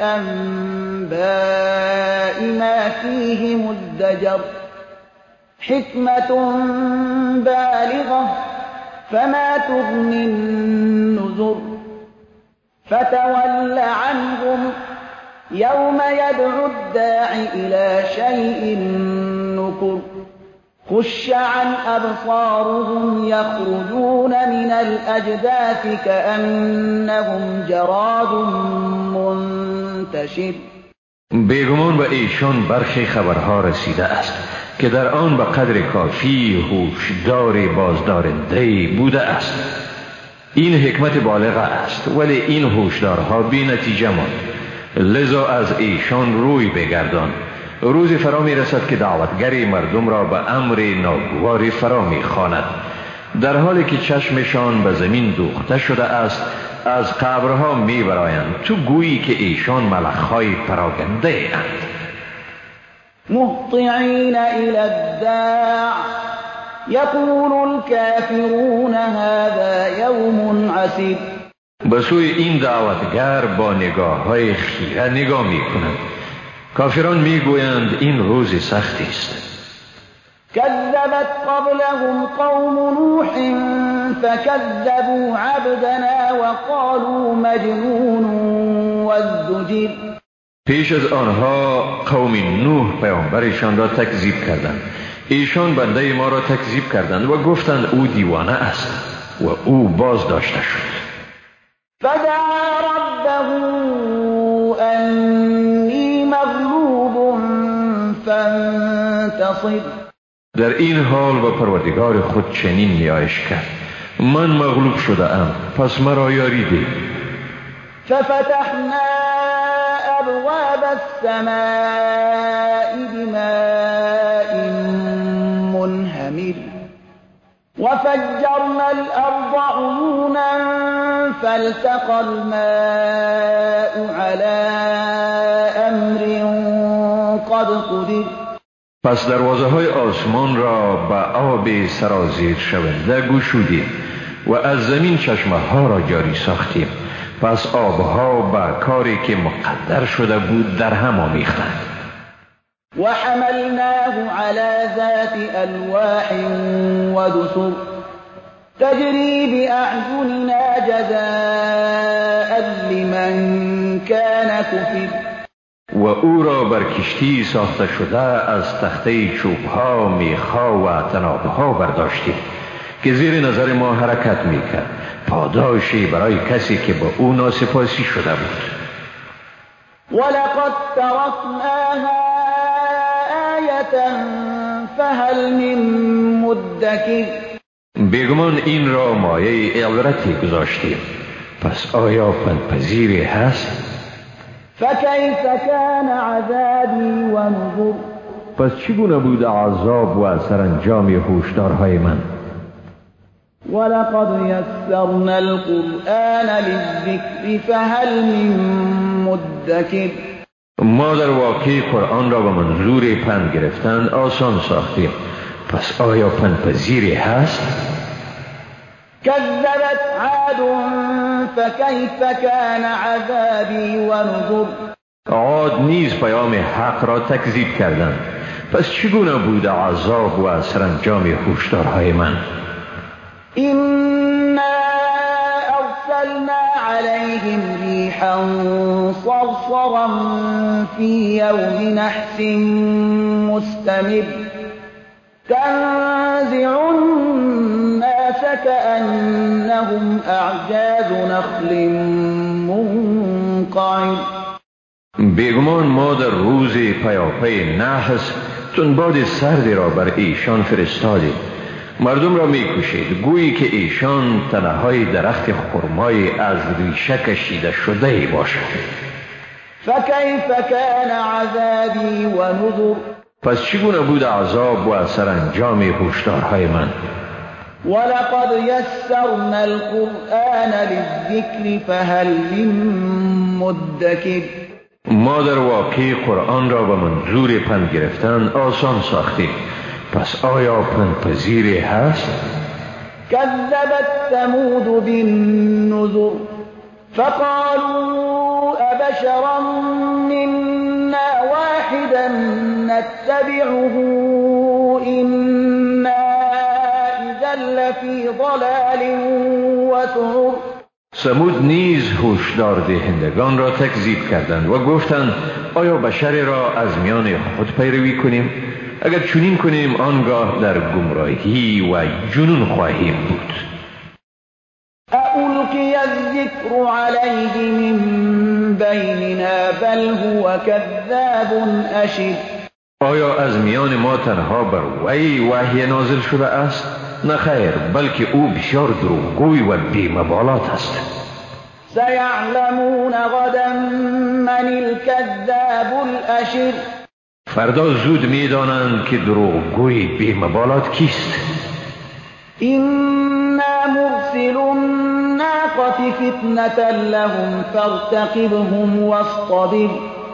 Speaker 1: الأنباء ما فيه مزدجر حكمة بالغة فما تغني النذر فتول عنهم يوم يدعو الداع إلى شيء نكر خش عن أبصارهم يخرجون من الأجداث كأنهم جراد منتشر
Speaker 2: بیگمان به ایشان برخی خبرها رسیده است که در آن به قدر کافی هوشدار بازدارنده بوده است این حکمت بالغه است ولی این هوشدارها بی نتیجه ماند لذا از ایشان روی بگردان روزی فرا می رسد که دعوتگری مردم را به امر ناگواری فرا می خواند در حالی که چشمشان به زمین دوخته شده است از قبرها می برآیند تو گویی که ایشان ملخ‌های پراگنده اند.
Speaker 1: مهطعین الی الداع یقول الکافرون هذا یوم عسیر.
Speaker 2: به سوی این دعوتگر با نگاه‌های خیره نگاه می‌کنند. کافران می‌گویند این روز سختی است.
Speaker 1: كذبت قبلهم قوم نوح فكذبوا عبدنا وقالوا مجنون وازدجر.
Speaker 2: پیش از آنها قوم نوح پیامبرشان را تکذیب کردند. ایشان بنده ما را تکذیب کردند و گفتند او دیوانه است و او باز داشته شد.
Speaker 1: فدعا ربه انی مغلوب فانتصر.
Speaker 2: در این حال با پروردگار خود چنین نیایش کرد: من مغلوب شده ام، پس مرا یاری ده.
Speaker 1: ففتحنا ابواب السماء بماء منهمر وفجرنا الارض عيونا فالتقى الماء على امر قد قدر.
Speaker 2: پس دروازه های آسمان را به آب سرازیر شونده گشودیم و از زمین چشمه ها را جاری ساختیم. پس آبها به کاری که مقدر شده بود در هم آمیختند.
Speaker 1: و حملناه على ذات الواح و دسر تجری باعیننا جزاء لمن کان کفر.
Speaker 2: و او را بر کشتی ساخته شده از تخته چوبها، میخها و طنابها برداشتیم که زیر نظر ما حرکت میکرد، پاداشی برای کسی که با او ناسپاسی شده بود.
Speaker 1: ولقد تركناها آیة فهل من مدکر.
Speaker 2: بیگمان این را مایه عبرتی گذاشتیم، پس آیا پندپذیری هست؟
Speaker 1: فكيف كان عذابی و نذر.
Speaker 2: پس چگونه بود عذاب و سرانجام هشدارهای من؟
Speaker 1: ولقد یسرنا القرآن للذکر فهل من مدکر.
Speaker 2: ما در واقع قرآن را به منظور پند گرفتن آسان ساختیم، پس آیا پندپذیری هست؟
Speaker 1: كذبت عاد فكيف كان عذابی و نذر.
Speaker 2: عاد نیز پیام حق را تکذیب کردند، پس چگونه بود عذاب و سرانجام هشدارهای من؟
Speaker 1: إنا أرسلنا عليهم ريحا صرصرا في يوم نحس مستمر تنزع الناس كأنهم أعجاز نخل منقعر.
Speaker 2: بیگمان ما در روز پیاپی نحس تنباد سردی را بر ایشان فرستادیم. مردم را میکشید گویی که ایشان تنه های درخت خرمای از ریشه کشیده شده باشد.
Speaker 1: فكيف كان عذابی و نذر.
Speaker 2: پس چگونه بود عذاب و سرانجام هشدارهای من؟
Speaker 1: ولقد یسرنا القرآن للذکر فهل من مدکر.
Speaker 2: ما در واقع قرآن را به منظور پند گرفتن آسان ساختیم، پس آیا پندپذیری هست؟
Speaker 1: كذبت ثمود بالنذر فقالوا أبشرا منا واحدا نتبعه إنا إذا لفي ضلال وسعر.
Speaker 2: ثمود نیز هشدار دهندگان را تکذیب کردند و گفتند آیا بشری را از میان خود پیروی کنیم؟ اگر چنین کنیم آنگاه در گمراهی و جنون خواهیم بود.
Speaker 1: ألقي الذكر عليه من بيننا بل هو كذاب أشر.
Speaker 2: آیا از میان ما تنها بر وحی نازل شده است؟ نه خیر، بلکه او بسیار دروغگوی و بی‌مبالات است.
Speaker 1: سيعلمون غدا من الكذاب الأشر.
Speaker 2: فردا زود میدانند که دروغگوی بی‌مبالات کیست.
Speaker 1: إنا مرسل الناقة الناقة فتنة لهم فارتقبهم واصطبر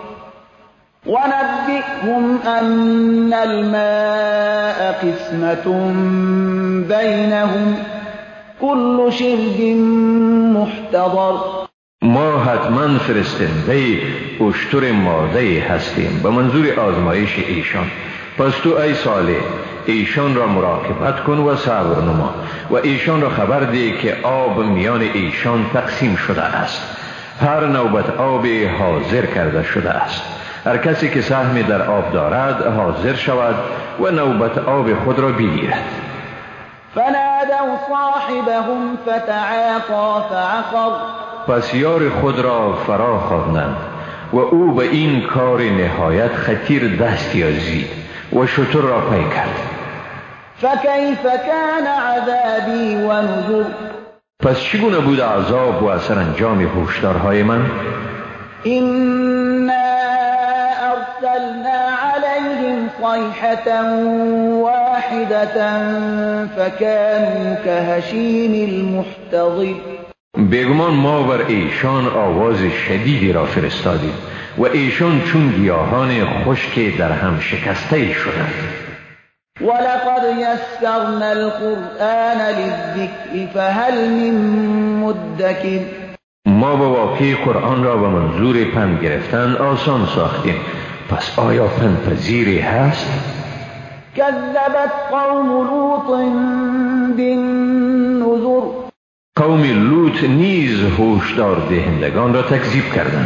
Speaker 1: ونبئهم أن الماء قسمة بينهم كل شرب محتضر.
Speaker 2: ما حتما فرستنده اشتر ماده هستیم به منظور آزمایش ایشان. پس تو ای صالح ایشان را مراقبت کن و صبر نما و ایشان را خبر ده که آب میان ایشان تقسیم شده است. هر نوبت آب حاضر کرده شده است. هر کسی که سهمی در آب دارد حاضر شود و نوبت آب خود را بگیرد.
Speaker 1: فنادوا صاحبهم فتعاطى فعقر.
Speaker 2: پس یار خود را فرا خواندند و او به این کار نهایت خطیر دست یازید و شتر را پی کرد.
Speaker 1: فکیف کان عذابی و نذر.
Speaker 2: پس چگونه بود عذاب و سرانجام هشدارهای من؟
Speaker 1: إنا أرسلنا عليهم صيحة واحدة فكانوا كهشيم المحتضر.
Speaker 2: بیگمان ما بر ایشان آواز شدیدی را فرستادیم و ایشان چون گیاهان خشک در هم شکسته شدند.
Speaker 1: ولقد يسرنا القرآن للذكر فهل من مدكر.
Speaker 2: ما به واقع قرآن را به منظور پند گرفتن آسان ساختیم، پس آیا پندپذیری هست؟
Speaker 1: كذبت قوم لوط بالنذر.
Speaker 2: قوم لوط نیز هشدار دهندگان را تکذیب کردند.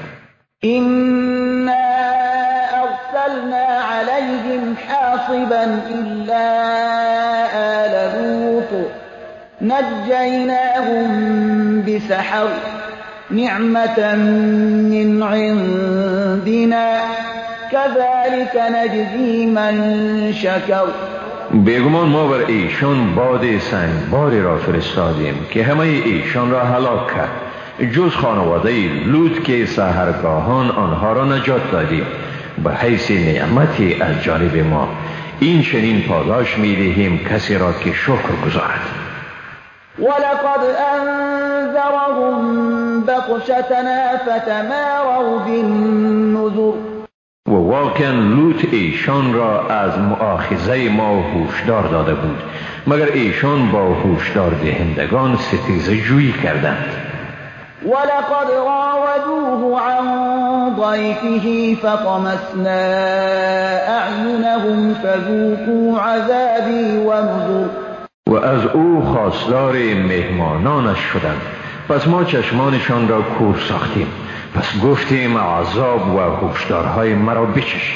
Speaker 1: إنا أرسلنا عليهم حاصبا إلا آل لوط نجيناهم بسحر نعمة من عندنا كذلك نجزي من شكر.
Speaker 2: بیگمان ما بر ایشان باد سنگباری را فرستادیم که همه ایشان را هلاک کرد جز خانواده لوط که سحرگاهان آنها را نجات دادیم به حیث نعمتی از جانب ما. این چنین پاداش می‌دهیم کسی را که شکر گزارد.
Speaker 1: ولقد أنذرهم بطشتنا فتماروا بالنذر.
Speaker 2: و واقعا لوط ایشان را از مؤاخذه ما هشدار داده بود مگر ایشان با هشدار دهندگان ستیزه جویی کردند.
Speaker 1: ولقد راودوه عن ضيفه فطمسنا أعينهم فذوقوا عذابي ونذر.
Speaker 2: و از او خواستار مهمانانش شدند پس ما چشمانشان را کور ساختیم پس گفتیم عذاب و هشدارهای مرا بچش.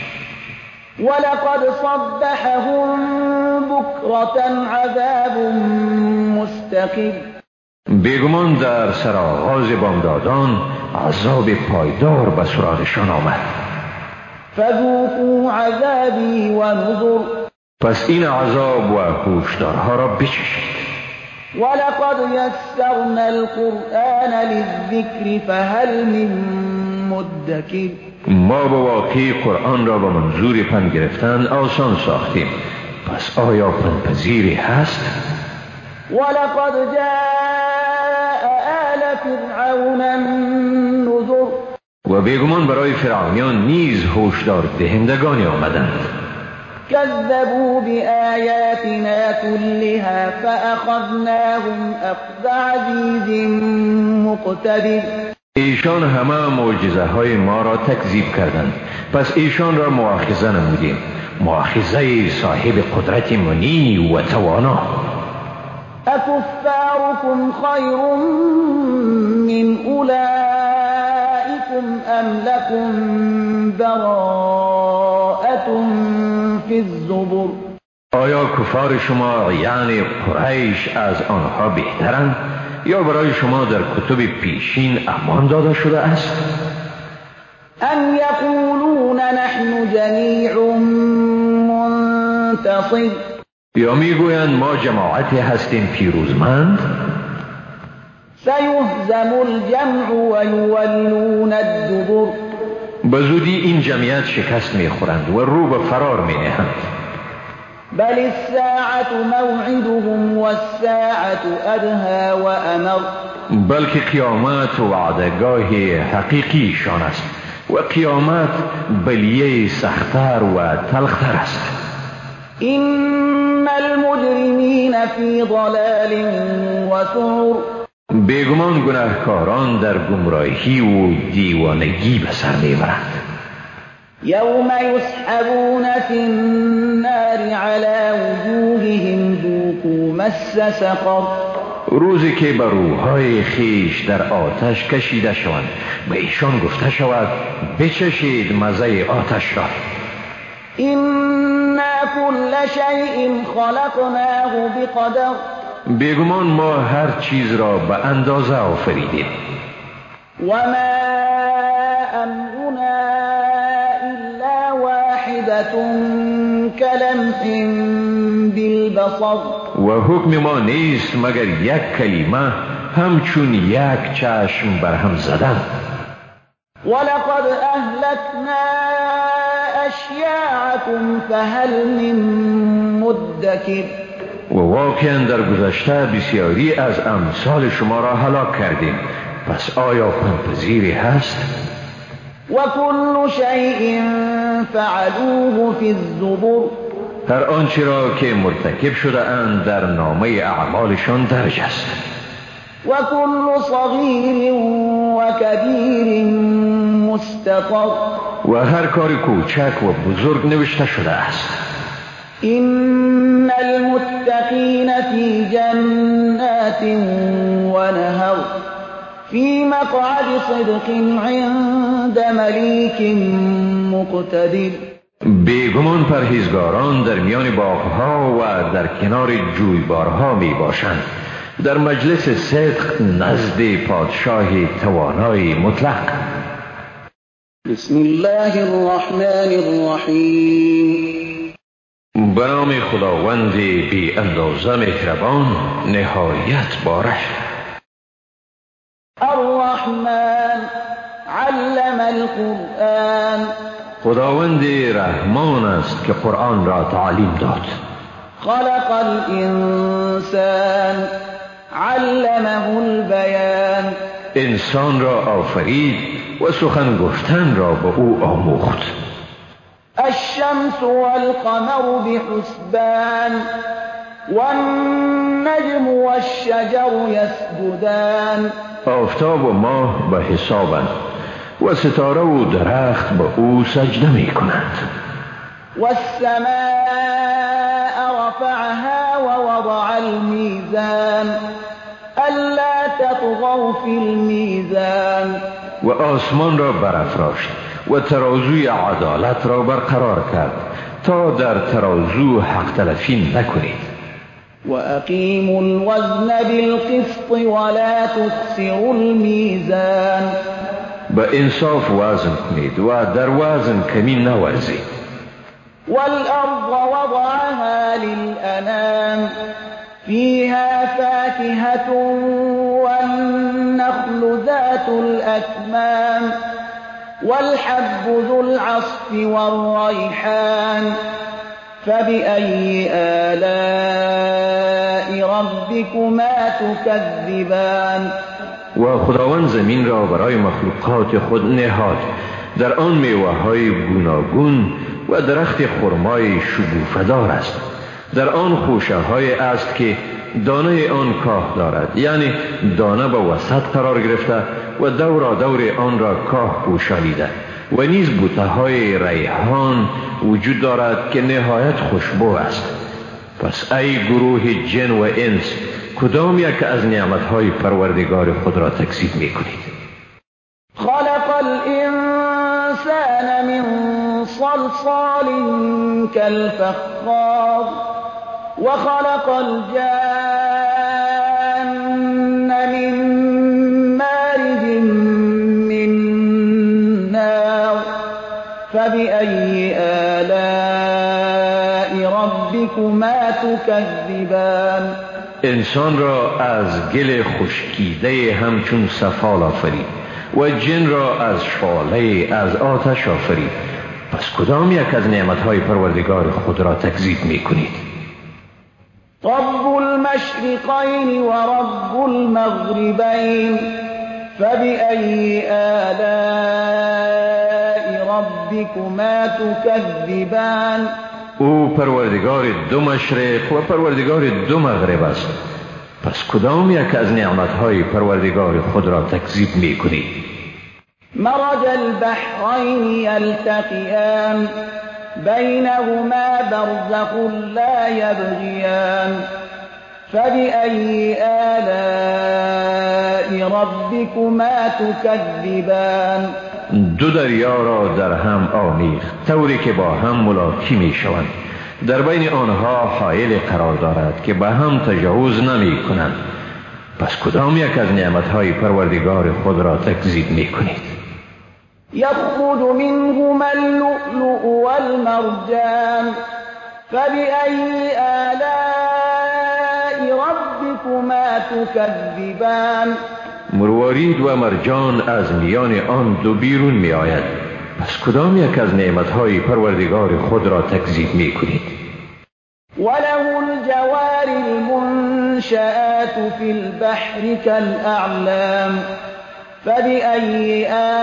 Speaker 1: ولقد صبحهم بكرة عذاب مستقر.
Speaker 2: بیگمان در سرآغاز بامدادان عذاب پایدار به سراغشان آمد.
Speaker 1: فذوقوا عذابی و نذر.
Speaker 2: پس این عذاب و هشدارها را بچشید.
Speaker 1: ولقد يسرنا القرآن للذكر فهل من مدكر.
Speaker 2: ما به واقع قرآن را به منظور پند گرفتن آسان ساختیم پس آیا پندپذیری هست؟
Speaker 1: ولقد جاء آل فرعون النذر.
Speaker 2: و بیگمان برای فرعونیان نیز هشدار دهندگانی آمدند.
Speaker 1: كذبوا بآياتنا كلها فأخذناهم أخذ عزيز مقتدر.
Speaker 2: ایشان همه معجزه های ما را تکذیب کردند پس ایشان را مؤاخذه نمودیم مؤاخذه صاحب قدرت منی و توانا.
Speaker 1: أكفاركم خير من أولئكم أم لكم براءة في الزبر.
Speaker 2: آیا کفار شما یعنی قریش از آنها بهترند یا برای شما در کتب پیشین امان داده شده است؟
Speaker 1: ام یقولون نحن جمیع منتصر.
Speaker 2: یا میگویند ما جماعتی هستیم پیروزمند؟
Speaker 1: سیهزم الجمع و یولون الدبر.
Speaker 2: به زودی این جمعیت شکست میخورند و رو به فرار مینهند.
Speaker 1: بل الساعة موعدهم والساعة أدهى وأمر.
Speaker 2: بلکه قیامت وعدگاه حقیقیشان است و قیامت بلیه سختر و تلختر است.
Speaker 1: إن المجرمين في ضلال وسعر.
Speaker 2: بیگمان گناهکاران در گمراهی و دیوانگی به سر میبرند.
Speaker 1: يوم يسحبون في النار على وجوههم ذوقوا مس سقر.
Speaker 2: روزی که بر روح‌های خیش در آتش کشیده شوند به ایشان گفته شود بچشید مزه آتش را.
Speaker 1: إنا كل شيء خلقناه بقدر.
Speaker 2: بیگمان ما هر چیز را به اندازه آفریدیم.
Speaker 1: وما أمرنا إلا واحدة كلمح بالبصر.
Speaker 2: و حکم ما نیست مگر یک کلمه همچون یک چشم بر هم زدن.
Speaker 1: ولقد أهلكنا أشياعكم فهل من مدكر.
Speaker 2: و واقعا در گذشته بسیاری از امثال شما را هلاک کردیم، پس آیا پندپذیری هست؟
Speaker 1: وكل شيء فعلوه في الزبر.
Speaker 2: هر آنچه را که مرتکب شده اند در نامه اعمالشان درج است.
Speaker 1: وكل صغير وكبير مستطر.
Speaker 2: و هر کار کوچک و بزرگ نوشته شده است.
Speaker 1: إن المتقين في جنات ونهر في مقعد صدق عند ملیک مقتدر.
Speaker 2: بیگمان پرهیزگاران در میان باغها و در کنار جویبارها می باشند، در مجلس صدق نزد پادشاه توانای مطلق.
Speaker 1: بسم الله الرحمن الرحیم.
Speaker 2: به نام خداوند بی اندازه مهربان نهایت باره.
Speaker 1: الرحمن علم القرآن.
Speaker 2: خداوند رحمان است که قرآن را تعلیم داد.
Speaker 1: خلق الانسان علمه البیان.
Speaker 2: انسان را آفرید و سخن گفتن را به او آموخت.
Speaker 1: الشمس والقمر بحسبان والنجم والشجر يسجدان.
Speaker 2: آفتاب و ماه به حسابند و ستاره و درخت به او سجده می کنند.
Speaker 1: والسماء رفعها ووضع الميزان ألا تطغوا في الميزان.
Speaker 2: و آسمان را برافراشت و ترازوی عدالت را برقرار کرد تا در ترازو حق تلفی نکنید.
Speaker 1: وأقيموا الوزن بالقسط ولا تخسروا الميزان.
Speaker 2: به انصاف وزن کنید و در وزن کمی نورزید.
Speaker 1: والأرض وضعها للأنام فيها فاكهة والنخل ذات الأكمام والحب ذو العصف والريحان فبأي آلاء ربكما تكذبان.
Speaker 2: و خداوند زمین را برای مخلوقات خود نهاد، در آن میوه‌های گوناگون و درخت خرمای شگوفه‌دار است. در آن خوشه‌های است که دانه آن کاه دارد، یعنی دانه به وسط قرار گرفته و دورا دور آن را کاه پوشانیده و نیز بوته‌های ریحان وجود دارد که نهایت خوشبو است. پس ای گروه جن و انس، کدام یک از نعمت‌های پروردگار خود را تکذیب می‌کنید؟
Speaker 1: خلق الانسان من صلصال كالفخار وخلق الجان من مارج من نار فبأي آلاء ربكما تكذبان. انسان
Speaker 2: را از گل خشکیده همچون سفال آفرید و جن را از شعله از آتش آفرید. پس کدام یک از نعمتهای پروردگار خود را تکذیب می کنید؟
Speaker 1: رب المشرقين ورب المغربين فبأي آلاء ربكما تكذبان
Speaker 2: او پروردگار دو مشرق و پروردگار دو مغرب است، پس کدام یک از نعمتهای پروردگار خود را تکذیب می کنید؟
Speaker 1: مرج البحرین یلتقیان بینهما برزخ لا یبغیان فبأي آلاء ربكما تكذبان
Speaker 2: دو دریا را در هم آمیخت طوری که با هم ملاقی می شوند. در بین آنها حائل قرار دارد که به هم تجاوز نمی کنند. پس کدام یک از نعمتهای پروردگار خود را تکذیب می کنید؟
Speaker 1: یخرج منهما اللؤلؤ والمرجان فبأي آلاء ربكما تكذبان
Speaker 2: مروارید و مرجان از میان آن دو بیرون می آید. پس کدام یک از نعمتهای پروردگار خود را تکذیب می کنید؟
Speaker 1: وله الجوار المنشآت في البحر كالأعلام فبأي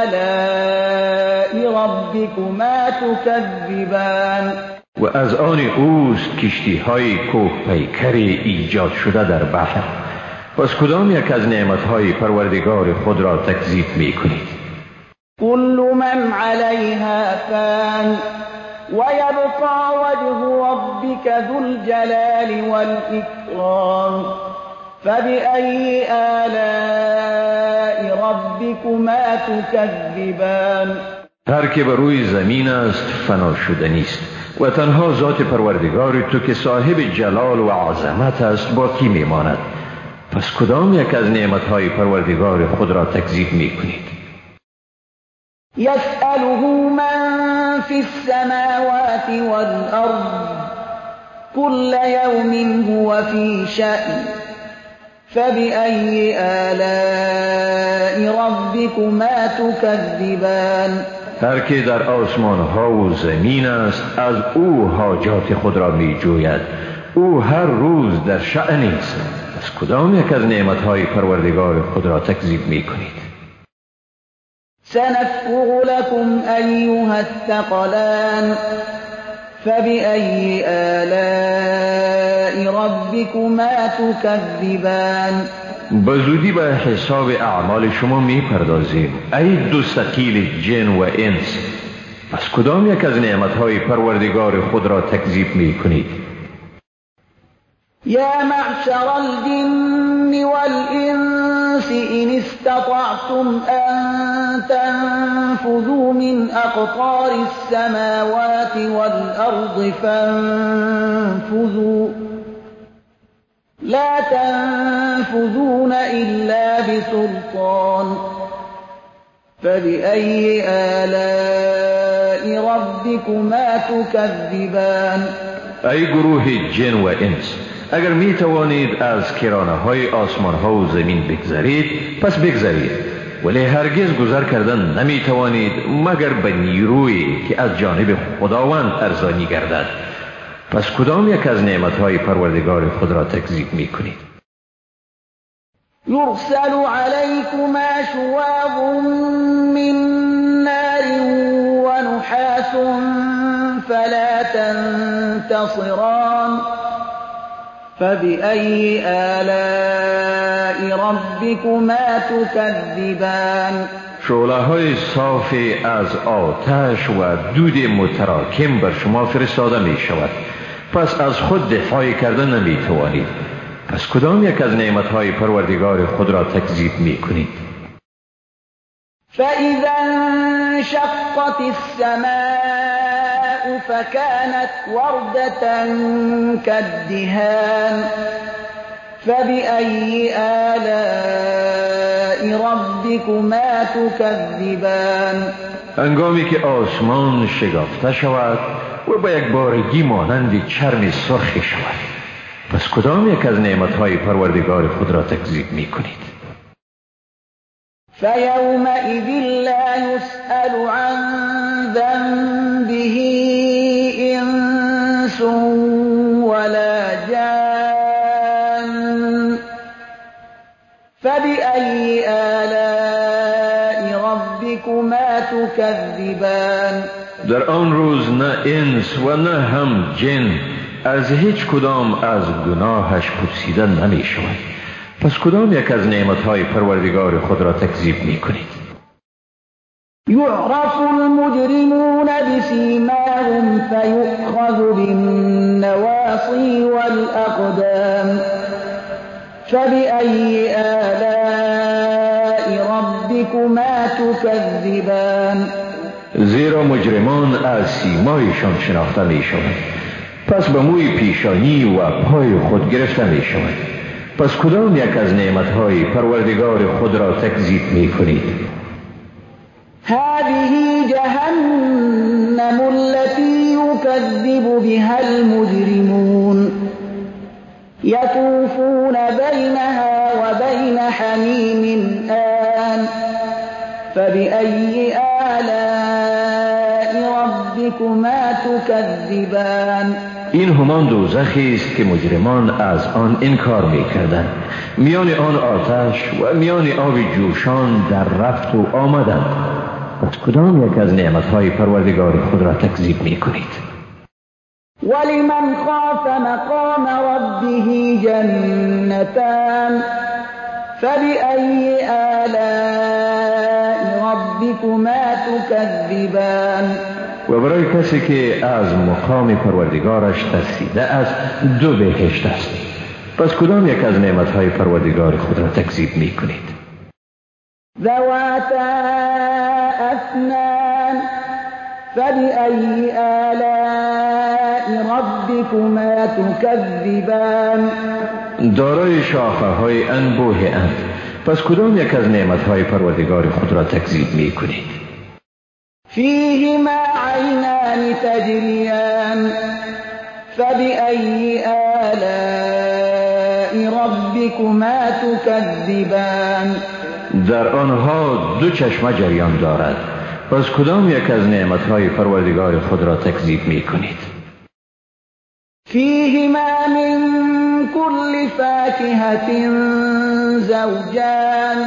Speaker 1: آلاء ربكما تكذبان
Speaker 2: و از آن اوست کشتی های کوه پیکری ایجاد شده در بحر. پس کدام یک از نعمتهای پروردگار خود را تکذیب می کنید؟
Speaker 1: كل من عليها فان ويبقى وجه ربك ذو الجلال والإكرام فبأي آلاء ربكما تكذبان
Speaker 2: هر که بر روی زمین است فنا شدنی است و تنها ذات پروردگار تو که صاحب جلال و عظمت است باقی می ماند. پس کدام یک از نعمتهای پروردگار خود را تکذیب می کنید؟
Speaker 1: يسأله من في السماوات والأرض كل يوم هو في شأن فبأي آلاء ربكما تكذبان
Speaker 2: هر که در آسمان ها و زمین است از او حاجات خود را می جوید. او هر روز در شأنی است. پس کدام یک از نعمتهای پروردگار خود را تکذیب می کنید؟
Speaker 1: سنفرغ لكم أيها الثقلان فبأي آلاء ربكما تكذبان
Speaker 2: به زودی به حساب اعمال شما می پردازیم ای دو ثقیل جن و انس. پس کدام یک از نعمتهای پروردگار خود را تکذیب می کنید؟
Speaker 1: يا معشر الجن والإنس إن استطعتم أن تنفذوا من أقطار السماوات والأرض فانفذوا لا تنفذون إلا بسلطان فبأي آلاء ربكما تكذبان
Speaker 2: ای گروه جن و انس، اگر می توانید از کرانه های آسمان ها و زمین بگذرید پس بگذرید، ولی هرگز گذر کردن نمی توانید مگر به نیرویی که از جانب خداوند ارزانی گردد. پس کدام یک از نعمتهای پروردگار خود را تکذیب می کنید؟
Speaker 1: یرسل علیکما شواظ من نار و نحاس فلا تنتصران فبأي آلاء ربكما تكذبان
Speaker 2: شعله های صافی از آتش و دود متراکم بر شما فرستاده می شود، پس از خود دفاع کردن نمی توانید. پس کدام یک از نعمتهای پروردگار خود را تکذیب می کنید؟
Speaker 1: فإذا انشقت السماء فكانت وردة كالدهان فبأي آلاء ربكما تكذبان
Speaker 2: هنگامی که آسمان شکافته شود و به یک بارگی مانند چرم سرخ شود، پس کدام یک از نعمتهای پروردگار خود را تکذیب می کنید؟
Speaker 1: فيومئذ لا يسأل عن ذنبه إنس ولا جان تكذبان
Speaker 2: در آن روز نه انس و نه هم جن از هیچ کدام از گناهش پرسیده نمی شود. پس کدام یک از نعمتهای پروردگار خود را تکذیب می کنید؟
Speaker 1: يعرف المجرمون بسيماهم فيؤخذ بالنواصي والأقدام فبأي آلاء ربكما تكذبان
Speaker 2: زیرا مجرمان از سیمایشان شناخته می شود، پس به موی پیشانی و پای خود گرفته می شود. پس کدام یک از نعمتهای پروردگار خود را تکذیب می کنید؟
Speaker 1: هذه جهنم التي يكذب بها المجرمون يطوفون بينها وبين حميم آن فبأي آلاء ربكما تكذبان
Speaker 2: این همان دوزخی است که مجرمان از آن انکار می کردند. میان آن آتش و میان آب جوشان در رفت و آمدند. پس کدام یک از نعمتهای پروردگار خود را تکذیب می کنید؟
Speaker 1: ولمن خاف مقام ربه جنتان فبأي آلاء ربكما تكذبان
Speaker 2: و برای کسی که از مقام پروردگارش ترسیده است دو بهشت است. پس کدام یک از نعمتهای پروردگار خود را تکذیب می کنید؟
Speaker 1: ذواتا أفنان فبأي آلاء ربكما تكذبان
Speaker 2: دارای شاخه های انبوه اند. پس کدام یک از نعمتهای پروردگار خود را تکذیب می کنید؟
Speaker 1: فيهما عينان تجريان فبأي آلاء ربكما تكذبان
Speaker 2: در آنها دو چشمه جریان دارد. پس کدام یک از نعمتهای پروردگار خود را تکذیب می کنید؟
Speaker 1: فيهما من كل فاكهة زوجان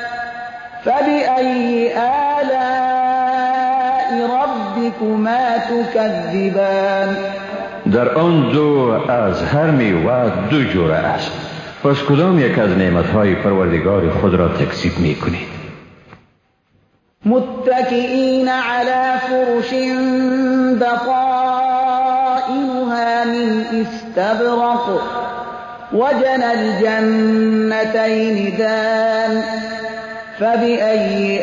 Speaker 1: فبأي آلاء ربكما تكذبان
Speaker 2: در آن دو از هر میوه دو جوره است. پس کدام یک از نعمتهای پروردگار خود را تکذیب می کنید؟
Speaker 1: متكئين على فرش بطائنها من استبرق وجنى الجنتين دان فبأي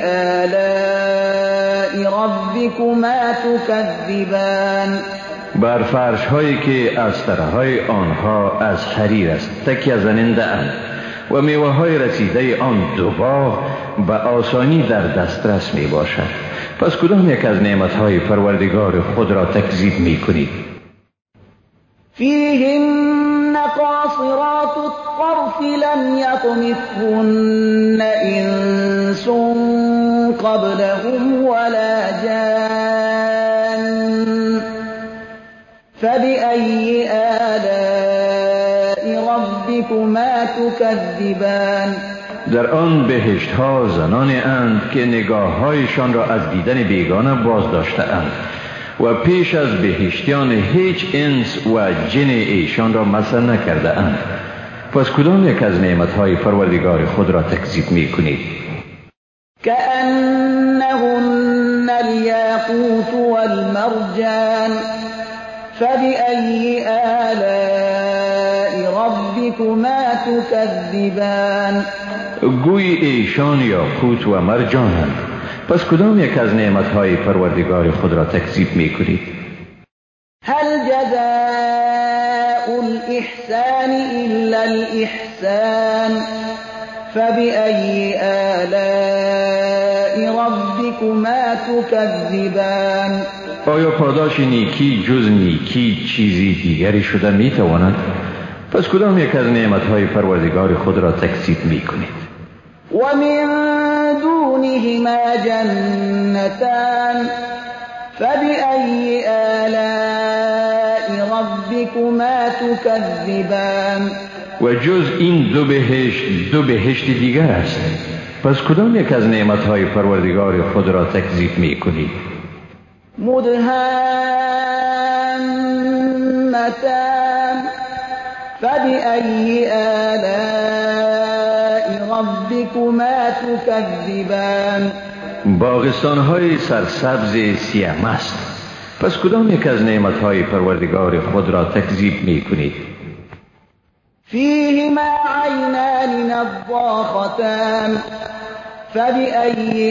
Speaker 1: آلاء ربكما تكذبان
Speaker 2: بر فرش هایی که از طرحهای آنها از حریر است تکیه زننده اند و میوه های رسیده آن دو باغ به آسانی در دسترس می باشد. پس کدام یک از نعمتهای پروردگار خود را تکذیب می کنید؟
Speaker 1: فیهن قاصرات الطرف لم یطمثهن انس قبلهم ولا جان فبأي آلاء ربكما تكذبان
Speaker 2: در آن بهشت ها زنانی اند که نگاه هایشان را از دیدن بیگانه باز داشته اند و پیش از بهشتیان هیچ انس و جن ایشان را مس نکرده اند. پس کدام یک از نعمت های پروردگار خود را تکذیب می کنید؟
Speaker 1: كأنهن الياقوت والمرجان فبأي آلاء ربكما تكذبان
Speaker 2: گوی ایشان یاقوت و مرجانند. پس کدام یک از نعمتهای پروردگار خود را تکذیب می کنید؟
Speaker 1: هل جزاء الإحسان إلا الإحسان فبأي آلاء ربكما تكذبان
Speaker 2: آیا پاداش نیکی جز نیکی چیزی دیگری شده می تواند؟ پس کدام یک از نعمتهای پروردگار خود را تکذیب می کنید؟
Speaker 1: ومن دونهما جنتان فبأي آلاء ربكما تكذبان
Speaker 2: و جز این دو بهشت دیگر است. پس کدام یک از نعمتهای پروردگار خود را تکذیب می کنید؟
Speaker 1: مدهامتان فبأي آلاء ربكما تكذبان.
Speaker 2: باغستان‌های سرسبز سیه مست، پس کدام یک از نعمتهای پروردگار خود را تکذیب می کنید؟
Speaker 1: فیهما عینان نضاختان فبأي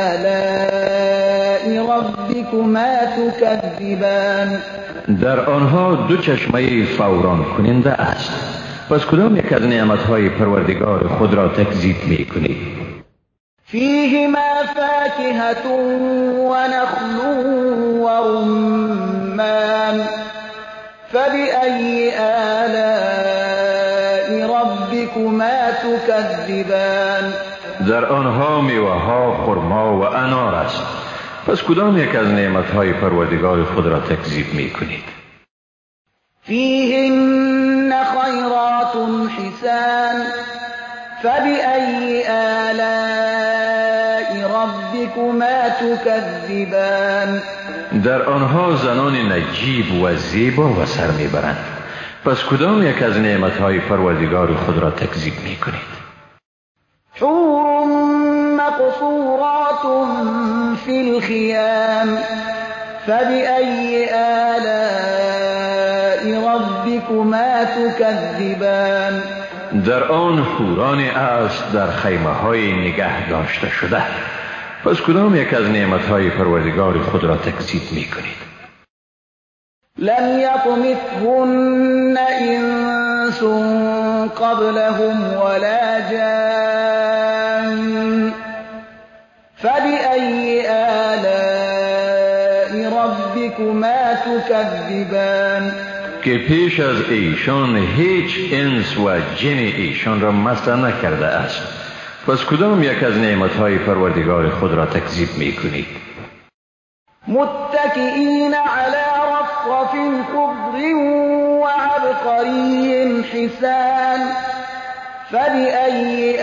Speaker 1: آلاء ربكما تكذبان.
Speaker 2: در آنها دو چشمه فوران کننده است، پس کدام یک از نعمتهای پروردگار خود را تکذیب می کنید؟
Speaker 1: فیهما فاکهة ونخل ورمان فبأي آلاء ربكما تكذبان.
Speaker 2: در آنها میوه‌ها خرما و انار است، پس کدام یک از نعمتهای پروردگار خود را تکذیب می کنید؟
Speaker 1: فیهن خیرات حسان فبأي آلاء ربكما تكذبان.
Speaker 2: در آنها زنان نجیب و زیبا و سر میبرند، پس کدام یک از نعمتهای پروردگار خود را تکذیب می کنید؟
Speaker 1: حور مقصورات في الخيام فبأي آلاء ربكما تكذبان.
Speaker 2: در آن حورانی است در خیمه های نگه داشته شده، پس کدام یک از نعمتهای پروردگار خود را تکذیب می کنید؟
Speaker 1: لم يطمثهن إنس قبلهم ولا جان فبأي آلاء ربكما تكذبان.
Speaker 2: که پیش از ایشان هیچ انس و جن ایشان را مست نکرده است، پس کدام یک از نعمتهای پروردگار خود را تکذیب می کنید؟
Speaker 1: متكئین على رفرف خضر وعبقری حسان فبأي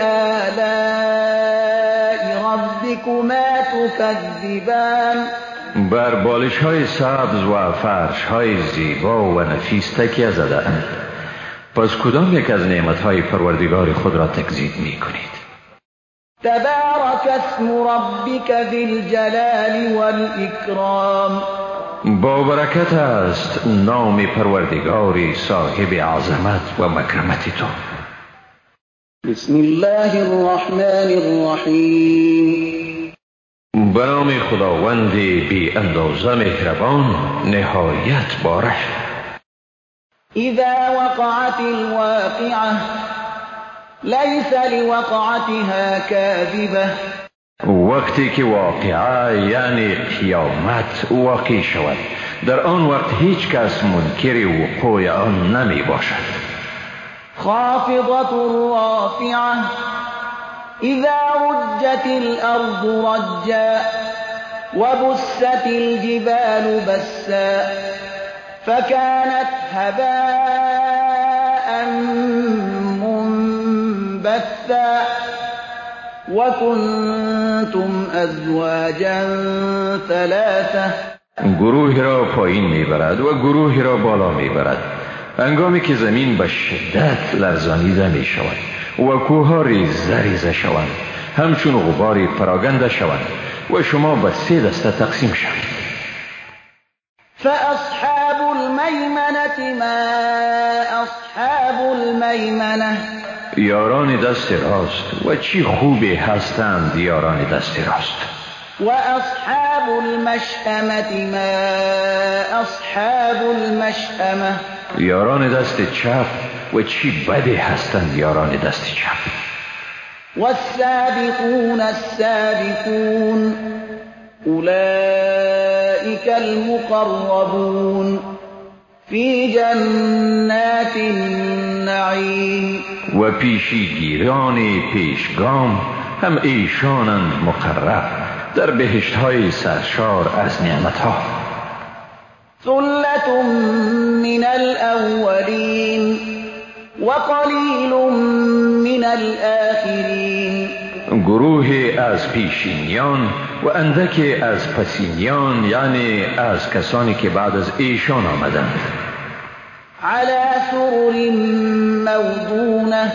Speaker 1: آلاء ربكما تكذبان.
Speaker 2: بر بالش های سبز و فرش های زیبا و نفیس تکیه زده اند، پس کدام یک از نعمتهای پروردگار خود را تکذیب می کنید؟
Speaker 1: تبارك اسم ربك ذی الجلال والإکرام.
Speaker 2: با برکت است نام پروردگاری صاحب عظمت و مکرمت تو.
Speaker 1: بسم الله الرحمن الرحیم.
Speaker 2: به نام خداوند بی اندازه مهربان نهایت باره.
Speaker 1: اذا وقعت الواقعه لیس لوقعتها کاذبه.
Speaker 2: وقتی که واقعه یعنی قیامت واقع شود، در آن وقت هیچ کس منکر وقوع آن نمی باشد.
Speaker 1: خافضة رافعة اذا رجت الارض رجا وبست الجبال بسا فكانت هباء منبثا وكنتم ازواجا ثلاثة.
Speaker 2: گروه را پایین میبرد و گروه را بالا میبرد، هنگامی که زمین به شدت لرزانیده می شود و کوه‌ها ریزه ریزه شوند، همچون غباری پراگنده شوند و شما به 3 دسته تقسیم شوید.
Speaker 1: فاصحاب المیمنة ما اصحاب المیمنة.
Speaker 2: یاران دست راست و چی خوبی هستند یاران دست راست.
Speaker 1: و اصحاب المشأمة ما اصحاب المشأمة.
Speaker 2: یاران دست چپ و چی بدی هستند یاران دست چپ.
Speaker 1: والسابقون السابقون اولئك المقربون في جنات النعیم.
Speaker 2: و پیشیگیران پیشگام هم ایشانند مقرب در بهشت‌های سرشار از نعمت‌ها.
Speaker 1: ثلة من الأولين وقلیل من الآخرین.
Speaker 2: گروه از پیشینیان و اندکی از پسینیان، یعنی از کسانی که بعد از ایشان آمدند.
Speaker 1: على سرر موضونة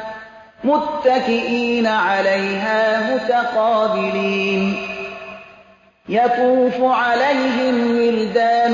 Speaker 1: متكئين عليها متقابلين يطوف عليهم ولدان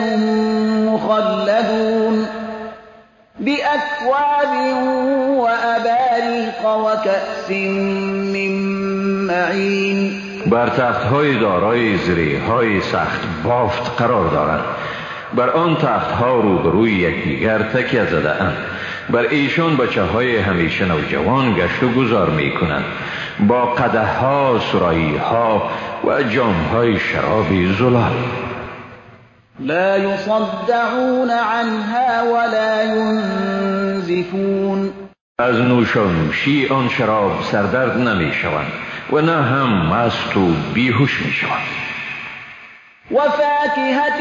Speaker 1: مخلدون بأكواب وأباريق وكأس من معين.
Speaker 2: بر تخت‌های دارای زره‌های سخت بافت قرار دارند. بر آن تخت‌ها روبروی یکدیگر تکیه زده‌اند. بر ایشان بچه‌های همیشه نوجوان گشت و گذار می‌کنند با قدح‌ها، سرایی‌ها و جام‌های شراب زلال.
Speaker 1: لا يصدعون عنها ولا ينزفون.
Speaker 2: از نوشانوشی آن شراب سردرد نمی‌شوند و نه هم مست و بیهوش می‌شوند.
Speaker 1: وفاكهة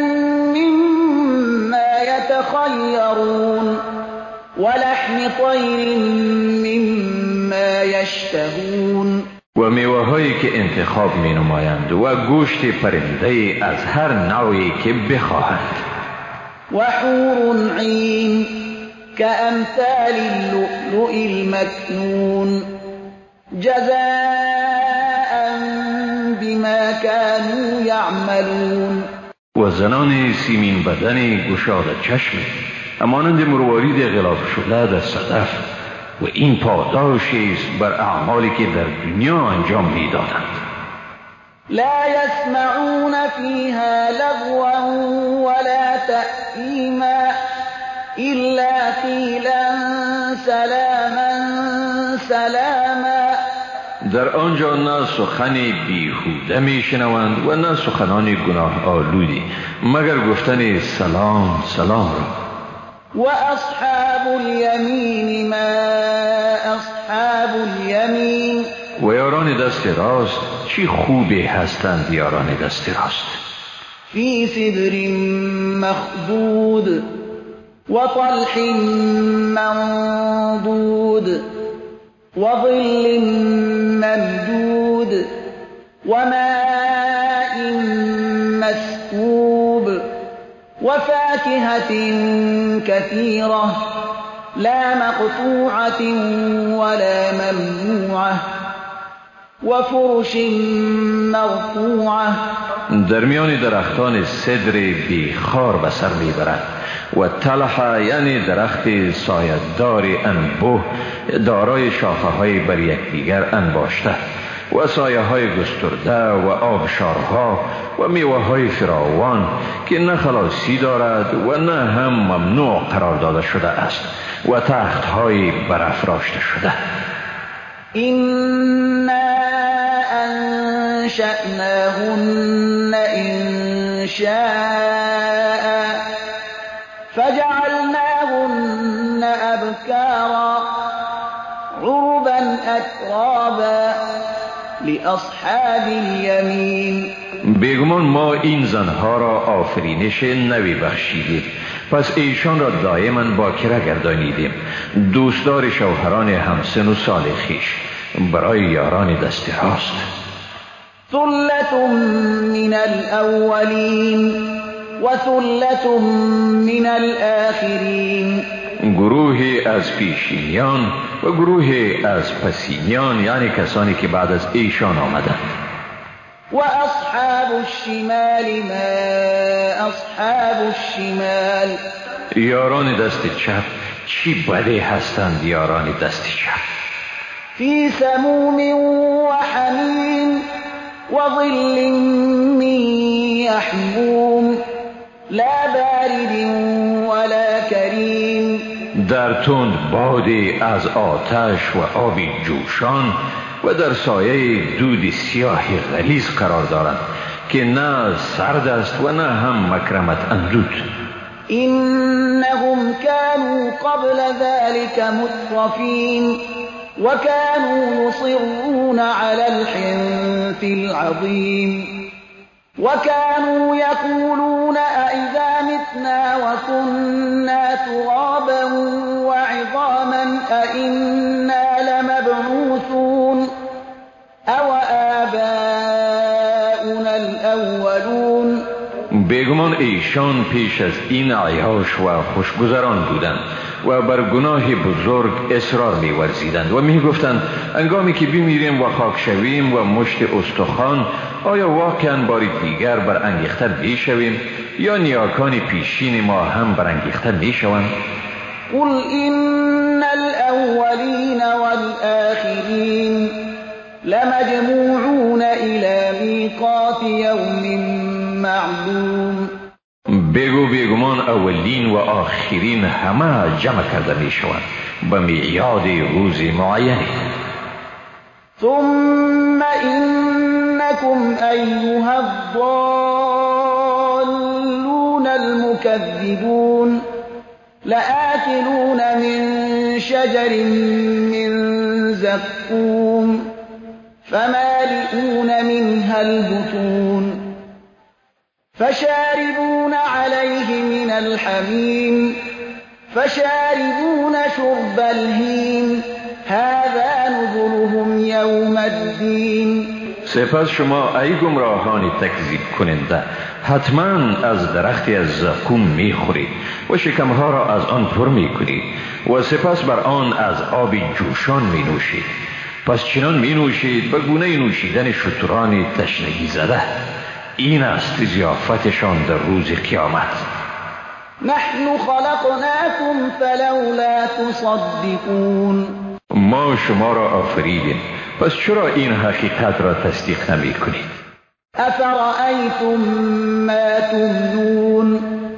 Speaker 1: مما يتخيرون ولحم طير مما يشتهون.
Speaker 2: و میوه‌هایی که انتخاب می‌نمایند و گوشت پرنده از هر نوعی که بخواهند.
Speaker 1: وحور عين كأمثال اللؤلؤ المكنون جزاء بما كانوا يعملون.
Speaker 2: و زنان سیمین بدن گشاد چشم همانند مروارید غلاف شده در صدف، و این پاداشی است بر اعمالی که در دنیا انجام می‌دادند.
Speaker 1: لا يسمعون فيها لغوا ولا تأثيما إلا قيلا سلاما سلاما.
Speaker 2: در آنجا نه سخن بیهوده میشنوند و نه سخنان گناه آلودی مگر گفتن سلام سلام را.
Speaker 1: وأصحاب اليمين ما أصحاب اليمين.
Speaker 2: و یاران دست راست چی خوبی هستند یاران دست راست.
Speaker 1: في سدر مخضود وطلح منضود وظل ممدود وماء مسكوب وفاكهة كثيرة لا مقطوعة ولا ممنوعة وفرش مرفوعة.
Speaker 2: در میان درختان سدر بیخار به سر میبرند و طلح یعنی درخت سایه‌دار انبوه دارای شاخه‌های بر یکدیگر انباشته و سایه‌های گسترده و آبشارها و میوه‌های فراوان که نه خلاصی دارد و نه هم ممنوع قرار داده شده است و تخت‌های برافراشته شده.
Speaker 1: إنا أنشأناهن إنشاء فجعلناهن أبكارا عربا أترابا لأصحاب اليمين.
Speaker 2: بیگمان ما این زنها را آفرینش نوی بخشیدیم، پس ایشان را دائما باکره گردانیدیم، دوستدار شوهران همسن و سال خویش برای یاران دست راست.
Speaker 1: ثلة من الأولين وثلة من الآخرين.
Speaker 2: گروهی از پیشینیان و گروهی از پسینیان، یعنی کسانی که بعد از ایشان آمدند.
Speaker 1: وأصحاب الشمال ما أصحاب الشمال.
Speaker 2: یاران دست چپ چی بده هستند یاران دست چپ.
Speaker 1: في سموم وحمیم وظل من يحموم لا بارد ولا کریم.
Speaker 2: در تند بادی از آتش و آبی جوشان و در سایه دود سیاه غلیظ قرار دارند که نه سرد است و نه هم مکرمت اندود.
Speaker 1: إنهم كانوا قبل ذلك مترفين وكانوا يصرون على الحنث العظيم وكانوا يقولون أئذا متنا وكنا ترابا وعظاما أئنا لمبعوثون مهتدون.
Speaker 2: بیگمان ایشان پیش از این عیاش و خوشگذران بودند و بر گناه بزرگ اصرار می ورزیدند و می گفتند انگامی که بمیریم و خاک شویم و مشت استخوان، آیا واقعا بار دیگر برانگیخته می شویم یا نیاکان پیشین ما هم برانگیخته می شوند؟
Speaker 1: قل إن الأولين والآخرين لمجموعون إلى ميقات يوم معلوم.
Speaker 2: بگو بیگمان اولین و آخرین همه جمع کرده می شوند به میعاد روز معینی.
Speaker 1: ثم إنكم أيها الضالون المكذبون لآكلون من شجر من زقوم فمالئون منها البطون فشاربون عليه من الحميم فشاربون شرب الهيم هذا نزلهم يوم الدين.
Speaker 2: سپس شما ای گمراهان تکذیب کننده حتما از درختی از زقوم می خورید و شکمها را از آن پر می کنید و سپس بر آن از آب جوشان می نوشید. پس چنان می نوشید به گونه نوشیدن شتران تشنگی زده. این است ضیافتشان در روز قیامت.
Speaker 1: نحن خلقناكم فلولا تصدقون.
Speaker 2: ما شما را آفریدیم، پس چرا این حقیقت را تصدیق نمی کنید؟
Speaker 1: افرأیتم ما تمنون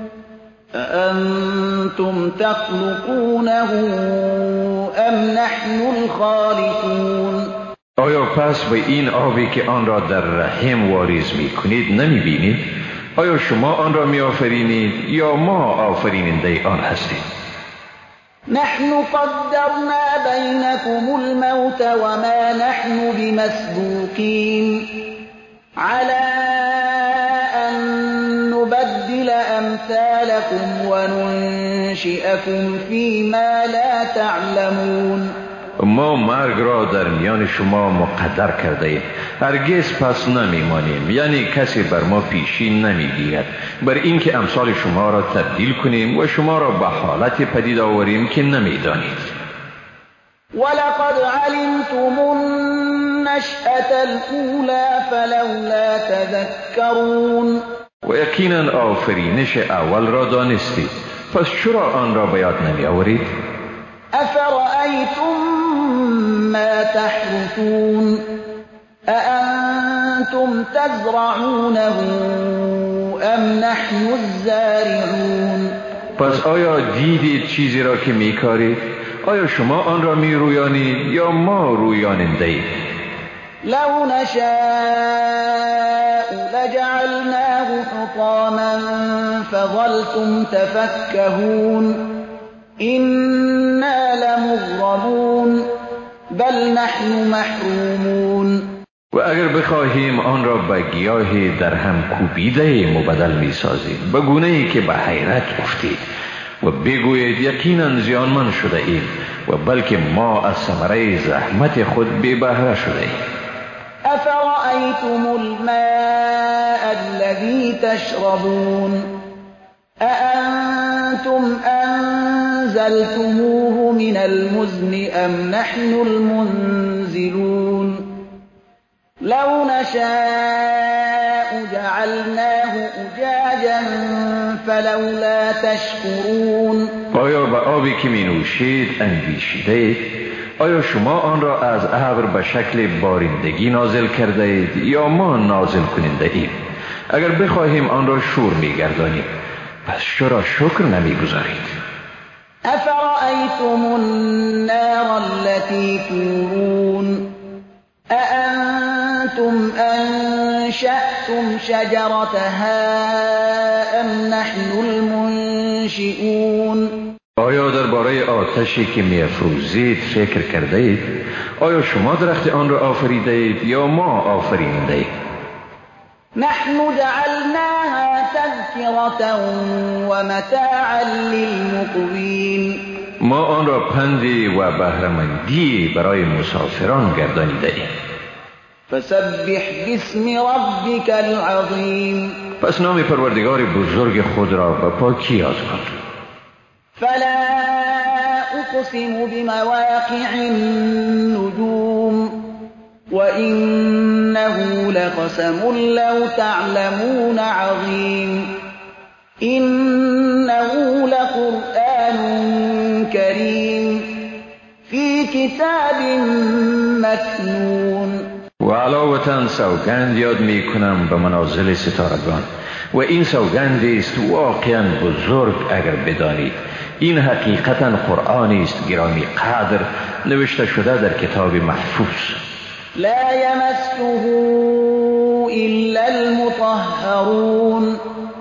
Speaker 1: أأنتم تخلقونه ام نحن الخالقون.
Speaker 2: آیا پس به این آبی که آن را در رحم واریز می کنید نمی بینید؟ آیا شما آن را می آفرینید یا ما آفریننده آن هستیم؟
Speaker 1: نحن قدرنا بينكم الموت وما نحن بمسبوقين على أن نبدل أمثالكم وننشئكم فيما لا تعلمون.
Speaker 2: ما مرگ را در میان شما مقدر کرده ایم، هرگز پس نمیمانیم، یعنی کسی بر ما پیشی نمیگیرد بر اینکه امثال شما را تبدیل کنیم و شما را به حالت پدید آوریم که نمیدانید.
Speaker 1: ولقد علمتم النشأة الأولى فلولا تذكرون.
Speaker 2: و یقینا آفرینش اول را دانستید، پس چرا آن را به یاد نمی آورید؟
Speaker 1: أفرأيتم ما تحرثون أأنتم تزرعونه أم نحن الزارعون.
Speaker 2: پس آیا دیدید چیزی را که میکارید؟ آیا شما آن را میرویانید یا ما رویاننده اید؟
Speaker 1: لو نشاء لجعلناه حطاما فظلتم تفكهون إنا لمغرمون بل نحن محرومون.
Speaker 2: و اگر بخواهیم آن را به گیاهی در هم کوبیده مبدل می سازیم به گونه ای که به حیرت افتید و بگویید یقینا زیانمند شده ایم و بلکه ما از ثمره زحمت خود بی بهره شده ایم.
Speaker 1: أفرأيتم الماء الذي تشربون أأنتم أنزلتموه من المزن أم نحن المنزلون لو نشاء جعلناه أجاجا فلولا تشكرون.
Speaker 2: آیا به آبی که می نوشید اندیشیده اید؟ آیا شما آن را از ابر به شکل بارندگی نازل کرده اید یا ما نازل کننده ایم؟ اگر بخواهیم آن را شور می گردانیم، پس چرا شکر نمی گذارید؟
Speaker 1: أفرأيتم النار التي تورون أأنتم أنشأتم شجرتها أم نحن المنشئون.
Speaker 2: آیا درباره آتشی که می‌افروزید فکر کرده اید؟ آیا شما درخت آن را آفریده اید یا ما آفریننده اید؟
Speaker 1: نحن جعلناها تذكرة ومتاعا للمقوین.
Speaker 2: ما آن را پندی و بهره‌مندی برای مسافران گردانیده ایم.
Speaker 1: فسبح باسم ربك العظیم.
Speaker 2: پس نام پروردگار بزرگ خود را به پاکی یاد کن.
Speaker 1: فلا اقسم بمواقع النجوم وإنه لقسم لو تعلمون عظيم إنه لقرآن كريم في كتاب مكنون.
Speaker 2: و علاوة سوگند یاد می کنم به منازل ستارگان و این سوگندی است واقعا بزرگ اگر بدانید. این حقیقتا قرآنی است گرامی قدر نوشته شده در کتاب محفوظ.
Speaker 1: لا يمسه إلا المطهرون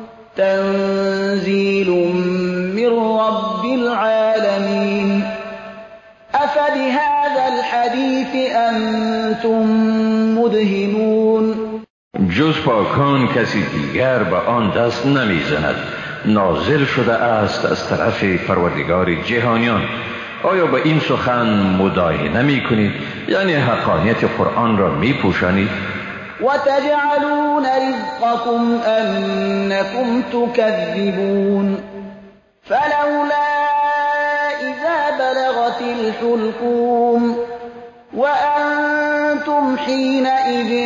Speaker 1: تنزيل من رب العالمين أفبهذا الحديث أنتم مدهنون.
Speaker 2: جز پاکان کسی دیگر به آن دست نمیزند. نازل شده است از طرف پروردگار جهانیان. آیا با این سخن مداهنه می کنید؟ یعنی حقانیت قرآن را می پوشانید؟
Speaker 1: وتجعلون رزقكم أنكم تكذبون فلولا إذا بلغت الحلقوم وأنتم حينئذ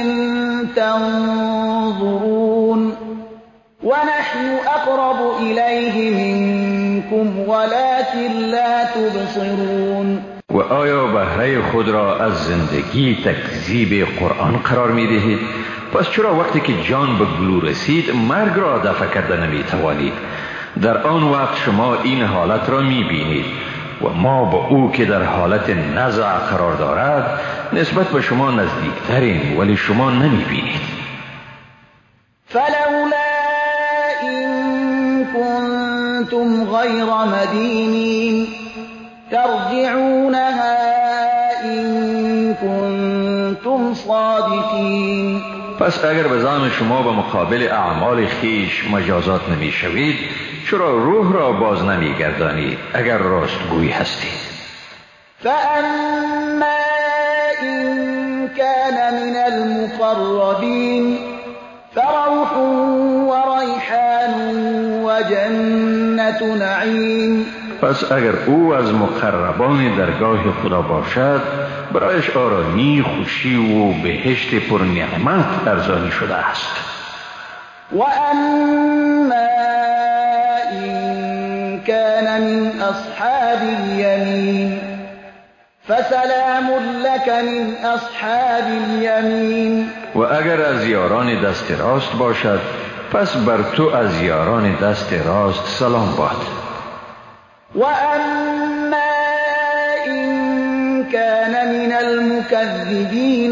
Speaker 1: تنظرون ونحن أقرب إليه منكم ولكن لا تبصرون.
Speaker 2: و آیا بهره خود را از زندگی تکذیب قرآن قرار می دهید؟ پس چرا وقتی که جان به گلو رسید مرگ را دفع کرده نمی توانید؟ در آن وقت شما این حالت را می بینید و ما با او که در حالت نزع قرار دارد نسبت به شما نزدیکترین ولی شما نمی بینید.
Speaker 1: فلولا إن كنتم غير مدينين ترجعونها إن كنتم صادقين.
Speaker 2: پس اگر به زعم شما به مقابل اعمال خیش مجازات نمی شوید چرا روح را باز نمی گردانید اگر راستگویی هستید؟
Speaker 1: فأما إن كان من المقربين فروح وريحان وجنة نعيم.
Speaker 2: پس اگر او از مقربان درگاه خدا باشد برایش آرامی، خوشی و بهشت پر نعمت ارزانی شده است.
Speaker 1: و اما این کان من اصحاب الیمین فسلام لك من اصحاب الیمین.
Speaker 2: و اگر از یاران دست راست باشد پس بر تو از یاران دست راست سلام باد.
Speaker 1: وأما إن كان من المكذبين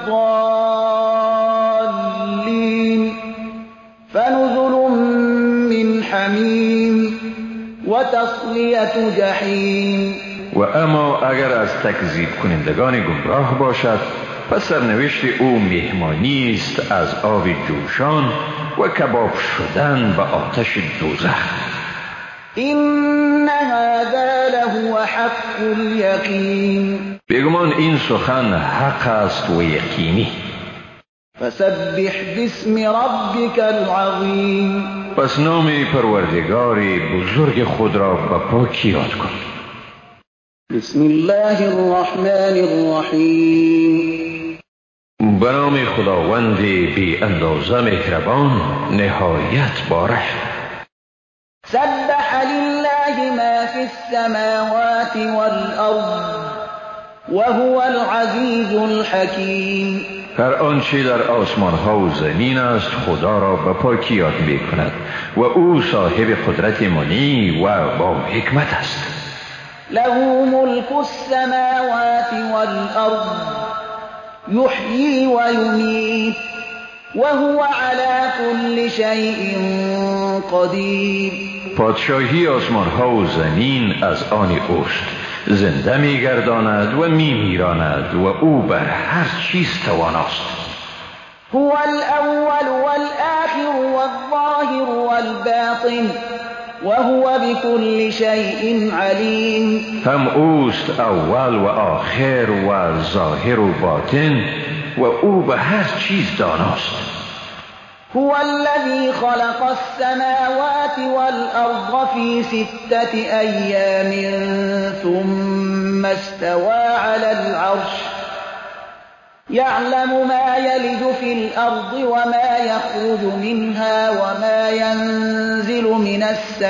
Speaker 1: الضالين فنزل من حميم وتصلية جحيم.
Speaker 2: و اما اگر از تکذیب کنندگان گمراه باشد پس سرنوشت او مهمانی است از آب جوشان و کباب شدن به آتش دوزخ.
Speaker 1: این هذا لهو حق الیقین.
Speaker 2: بیگمان این سخن حق است و یقینی.
Speaker 1: فسبح باسم ربک العظیم.
Speaker 2: پس نام پروردگار بزرگ خود را به پاکی یاد کن.
Speaker 1: بسم الله الرحمن الرحیم.
Speaker 2: به نام خداوند بی اندازه مهربان نهایت بارش.
Speaker 1: سبح لله ما في السماوات والأرض وهو العزيز الحكيم.
Speaker 2: هر آنچه در آسمان ها و زمین است خدا را به پاکی یاد می کند و او صاحب قدرت منی و با حکمت است.
Speaker 1: له ملك السماوات والأرض يحيي ويميت وهو على كل شيء قدیر.
Speaker 2: پادشاهی آسمان ها و زمین از آن اوست، زنده می گرداند و می میراند و او بر هر چیز تواناست.
Speaker 1: هو الاول والآخر والظاهر والباطن وهو بكل شيء علیم.
Speaker 2: هم اوست اول و آخر و ظاهر و باطن و او به هر چیز داناست.
Speaker 1: هو الذي خلق السماوات والأرض في 6 أيام ثم استوى على العرش يعلم ما يلج في الأرض وما يخرج منها وما ينزل من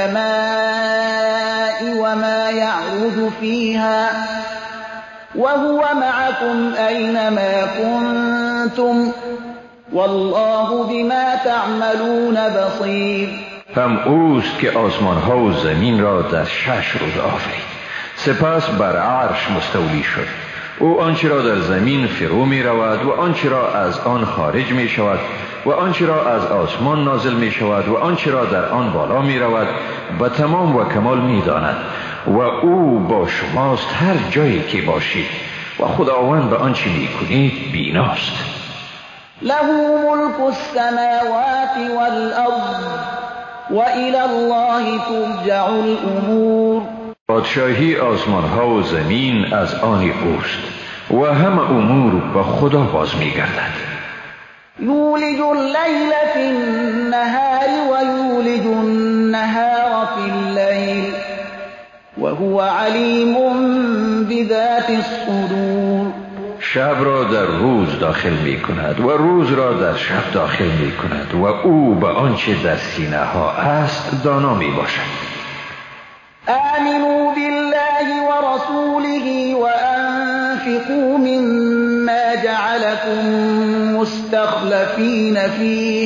Speaker 1: السماء وما يعرج فيها وهو معكم أينما كنتم والله بما تعملون بصیر.
Speaker 2: هم اوست که آسمان ها و زمین را در 6 روز آفرید، سپس بر عرش مستولی شد. او آنچه را در زمین فرو می رود و آنچه را از آن خارج می شود و آنچه را از آسمان نازل می شود و آنچه را در آن بالا می رود به تمام و کمال می داند و او با شماست هر جایی که باشید و خداوند به آنچه می کنید بیناست.
Speaker 1: له ملك السماوات والأرض وإلى الله ترجع الأمور.
Speaker 2: پادشاهی آسمان ها و زمین از آن اوست و همه امور به خدا باز می گردد.
Speaker 1: یولج اللیل فی النهار و یولج النهار فی اللیل وهو علیم بذات الصدور.
Speaker 2: شب را در روز داخل می کند و روز را در شب داخل می کند و او به آنچه در سینه ها است دانا می باشد.
Speaker 1: آمنوا بالله ورسوله وأنفقوا مما جعلكم مستخلفين فيه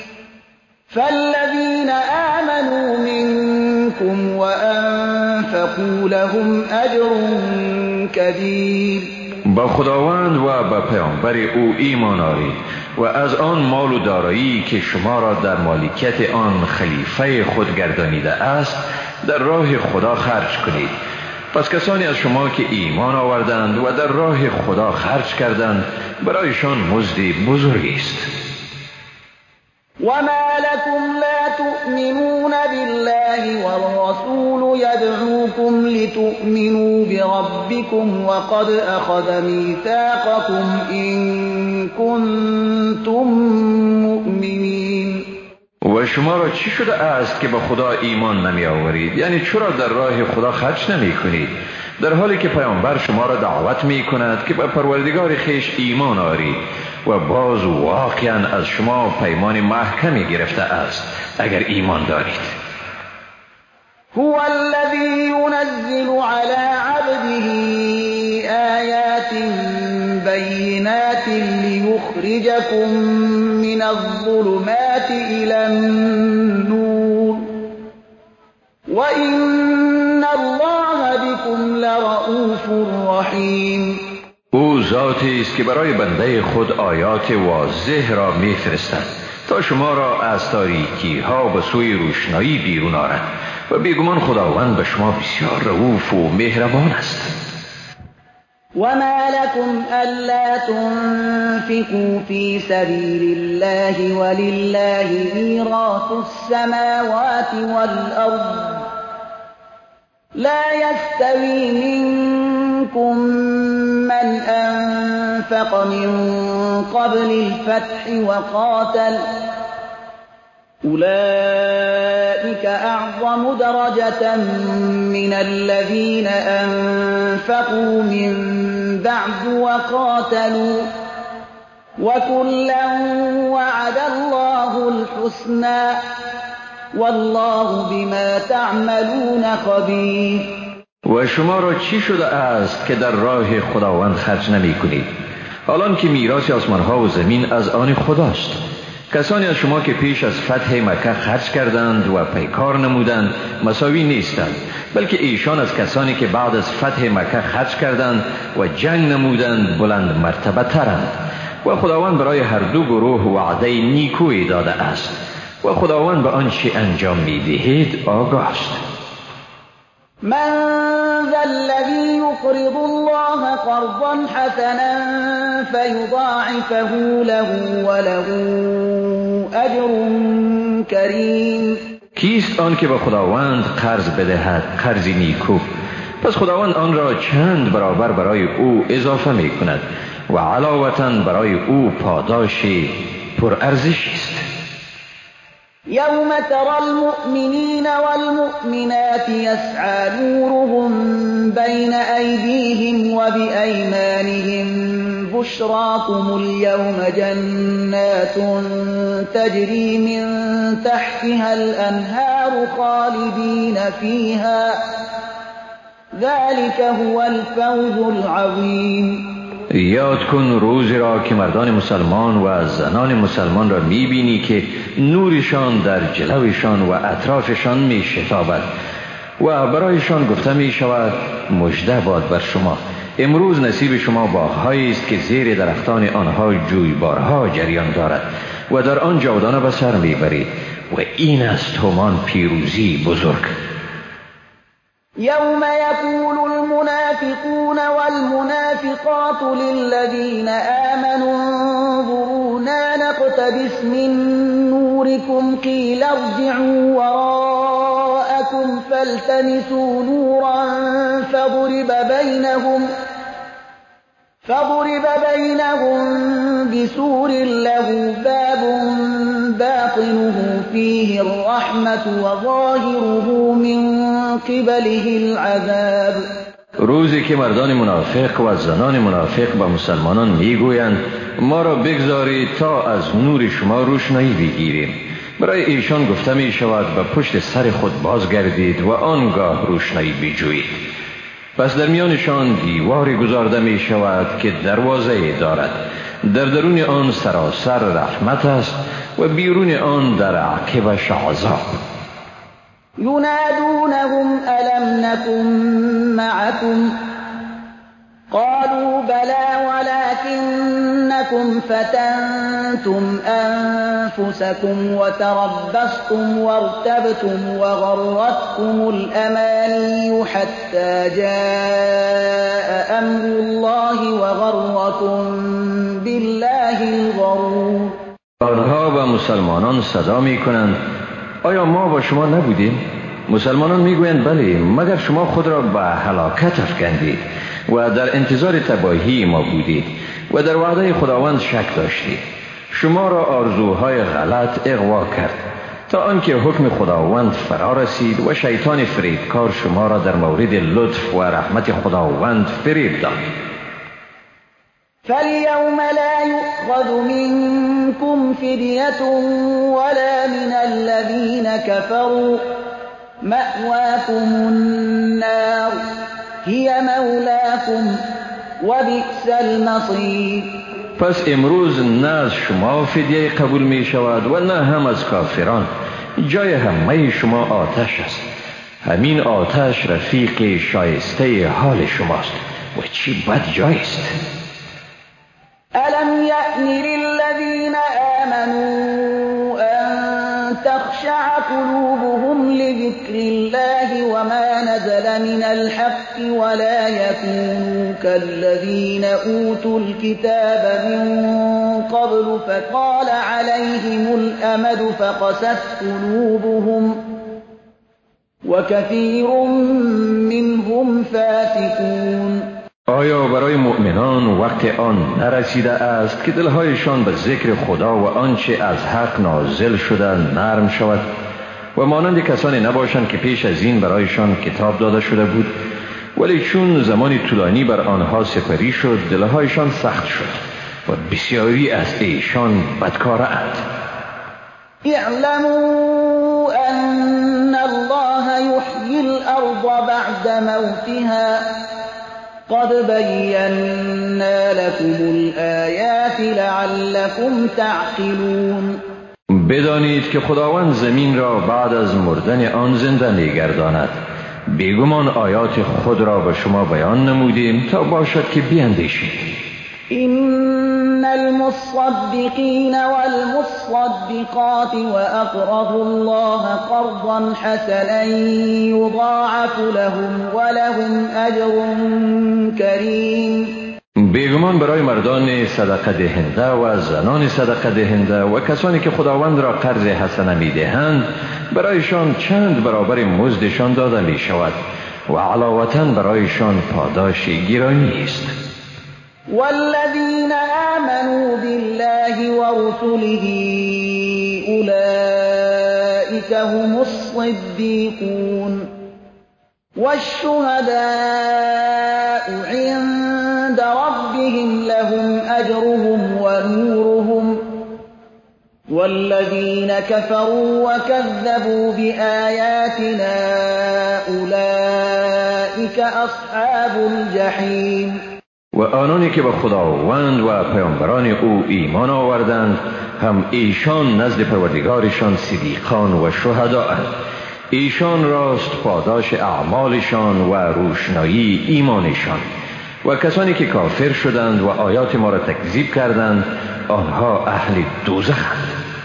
Speaker 1: فالذين آمنوا منكم وأنفقوا لهم أجر كبير.
Speaker 2: با خداوند و به پیامبر او ایمان آورید و از آن مال و دارایی که شما را در مالکیت آن خلیفه خود گردانیده است در راه خدا خرج کنید. پس کسانی از شما که ایمان آوردند و در راه خدا خرج کردند برایشان مزد بزرگی است.
Speaker 1: وما لكم لا تؤمنون بالله والرسول يدعوكم لتؤمنوا بربكم وقد أخذ ميثاقكم إن كنتم مؤمنين.
Speaker 2: و شما را چی شده است که به خدا ایمان نمی آورید؟ یعنی چرا در راه خدا خرج نمی کنید در حالی که پیامبر شما را دعوت می کند که به پروردگار خیش ایمان آورید و باز واقعا از شما پیمان محکمی گرفته است اگر ایمان دارید.
Speaker 1: هو الذي ينزل على عبده آيات بينات ليخرجكم من الظلمات إلى النور وإن الله بكم لرؤوف رحيم.
Speaker 2: او ذاتی است که برای بنده خود آیات واضح را می‌فرستد تا شما را از تاریکی ها به سوی روشنایی بیرون آرد و بیگمان خداوند به شما بسیار رؤوف و مهربان است.
Speaker 1: وما لكم ألا تنفقوا في سبيل الله ولله ميراث السماوات والأرض لا يستوي منكم من أنفق من قبل الفتح وقاتل أولئك أعظم درجة من الذين أنفقوا من بعد وقاتلوا وكلا وعد الله الحسنى والله بما تعملون خبیر.
Speaker 2: و شما را چی شده است که در راه خداوند خرج نمی کنید حالان که میراث آسمان ها و زمین از آن خداست؟ کسانی از شما که پیش از فتح مکه خرج کردند و پیکار نمودند مساوی نیستند، بلکه ایشان از کسانی که بعد از فتح مکه خرج کردند و جنگ نمودند بلند مرتبه ترند و خداوند برای هر دو گروه وعده نیکویی داده است و خداوند به آنچه انجام می‌دهید آگاه است.
Speaker 1: من ذا الذي يقرض الله قرضا حسنا فيضاعفه له وله اجر کریم.
Speaker 2: کیست آن که به خداوند قرض بدهد قرضی نیکو پس خداوند آن را چند برابر برای او اضافه می کند و علاوةً برای او پاداشی پر ارزش است.
Speaker 1: يوم ترى المؤمنين والمؤمنات يسعى نورهم بين أيديهم وبأيمانهم بشراكم اليوم جنات تجري من تحتها الأنهار خالدين فيها ذلك هو الفوز العظيم.
Speaker 2: یاد کن روزی را که مردان مسلمان و زنان مسلمان را میبینی که نورشان در جلوشان و اطرافشان میشتابد و برایشان گفته میشود مژده باد بر شما، امروز نصیب شما باغ‌هایی است که زیر درختان آنها جویبارها جریان دارد و در آن جاودانه به سر میبرید و این است همان پیروزی بزرگ.
Speaker 1: يوم يقول المنافقون والمنافقات للذين آمنوا انظرونا نقتبس من نوركم قيل ارجعوا وراءكم فالتمسوا نورا فضرب بينهم بسور له باب باطنه فيه الرحمة وظاهره من قبله العذاب.
Speaker 2: روزی که مردان منافق و زنان منافق به مسلمانان میگویند ما را بگذارید تا از نور شما روشنایی بگیریم، برای ایشان گفته می شود به پشت سر خود بازگردید و آنگاه روشنایی بجویید. پس در میانشان دیواری گذارده می شود که دروازه دارد، در درون آن سراسر رحمت است و بیرون آن در عقبش عذاب.
Speaker 1: ينادونهم ألم نكن معكم قالوا بلى ولكنكم فتنتم أنفسكم وتربصتم وارتبتم وغرتكم الأماني حتى جاء أمر الله وغركم بالله الغرور.
Speaker 2: آنها به مسلمانان صدا می کنند آیا ما با شما نبودیم؟ مسلمانان میگویند بله، مگر شما خود را به هلاکت افکندید و در انتظار تباهی ما بودید و در وعده خداوند شک داشتید. شما را آرزوهای غلط اغوا کرد تا آنکه حکم خداوند فرا رسید و شیطان فریبکار شما را در مورد لطف و رحمت خداوند فریب داد.
Speaker 1: فاليوم لا يؤخذ منكم فدية ولا من الذين كفروا مأواكم النار هي مولاكم وبئس المصير.
Speaker 2: پس امروز نه از شما فدیه قبول می شود و نه هم از کافران، جای همه شما آتش است، همین آتش رفیق شایسته حال شماست و چی بد جای است.
Speaker 1: ألم يأن للذين آمنوا أن تخشع قلوبهم لذكر الله وما نزل من الحق ولا يكونوا كالذين أوتوا الكتاب من قبل فطال عليهم الأمد فقست قلوبهم وكثير منهم فاسقون.
Speaker 2: آیا برای مؤمنان وقت آن نرسیده است که دلهایشان به ذکر خدا و آنچه از حق نازل شده نرم شود و مانند کسانی نباشند که پیش از این برایشان کتاب داده شده بود ولی چون زمانی طولانی بر آنها سپری شد دلهایشان سخت شد و بسیاری از ایشان بدکارند.
Speaker 1: اعلموا ان الله يحيي الارض بعد موتها قد بينا لكم الآيات لعلكم تعقلون.
Speaker 2: بدانید که خداوند زمین را بعد از مردن آن زنده می‌گرداند. بیگمان آیات خود را به شما بیان نمودیم تا باشد که بیندیشید.
Speaker 1: إن المصدقين والمصدقات وأقرضوا الله قرضا حسنا يضاعف لهم ولهم أجر كريم.
Speaker 2: بیگمان برای مردان صدقه دهنده و زنان صدقه دهنده و کسانی که خداوند را قرض حسنه می‌دهند برایشان چند برابر مزدشان داده می شود و علاوةً برایشان پاداش گرامی است.
Speaker 1: والذين آمنوا بالله ورسله أولئك أولئك هم الصديقون والشهداء عند ربهم لهم أجرهم ونورهم والذين كفروا وكذبوا بآياتنا أولئك أصحاب الجحیم.
Speaker 2: و آنانی که به خداوند و پیامبران او ایمان آوردند هم ایشان نزد پروردگارشان صدیقان و شهداءند. ایشان راست پاداش اعمالشان و روشنایی ایمانشان. و کسانی که کافر شدند و آیات ما را تکذیب کردند آنها اهل دوزخند.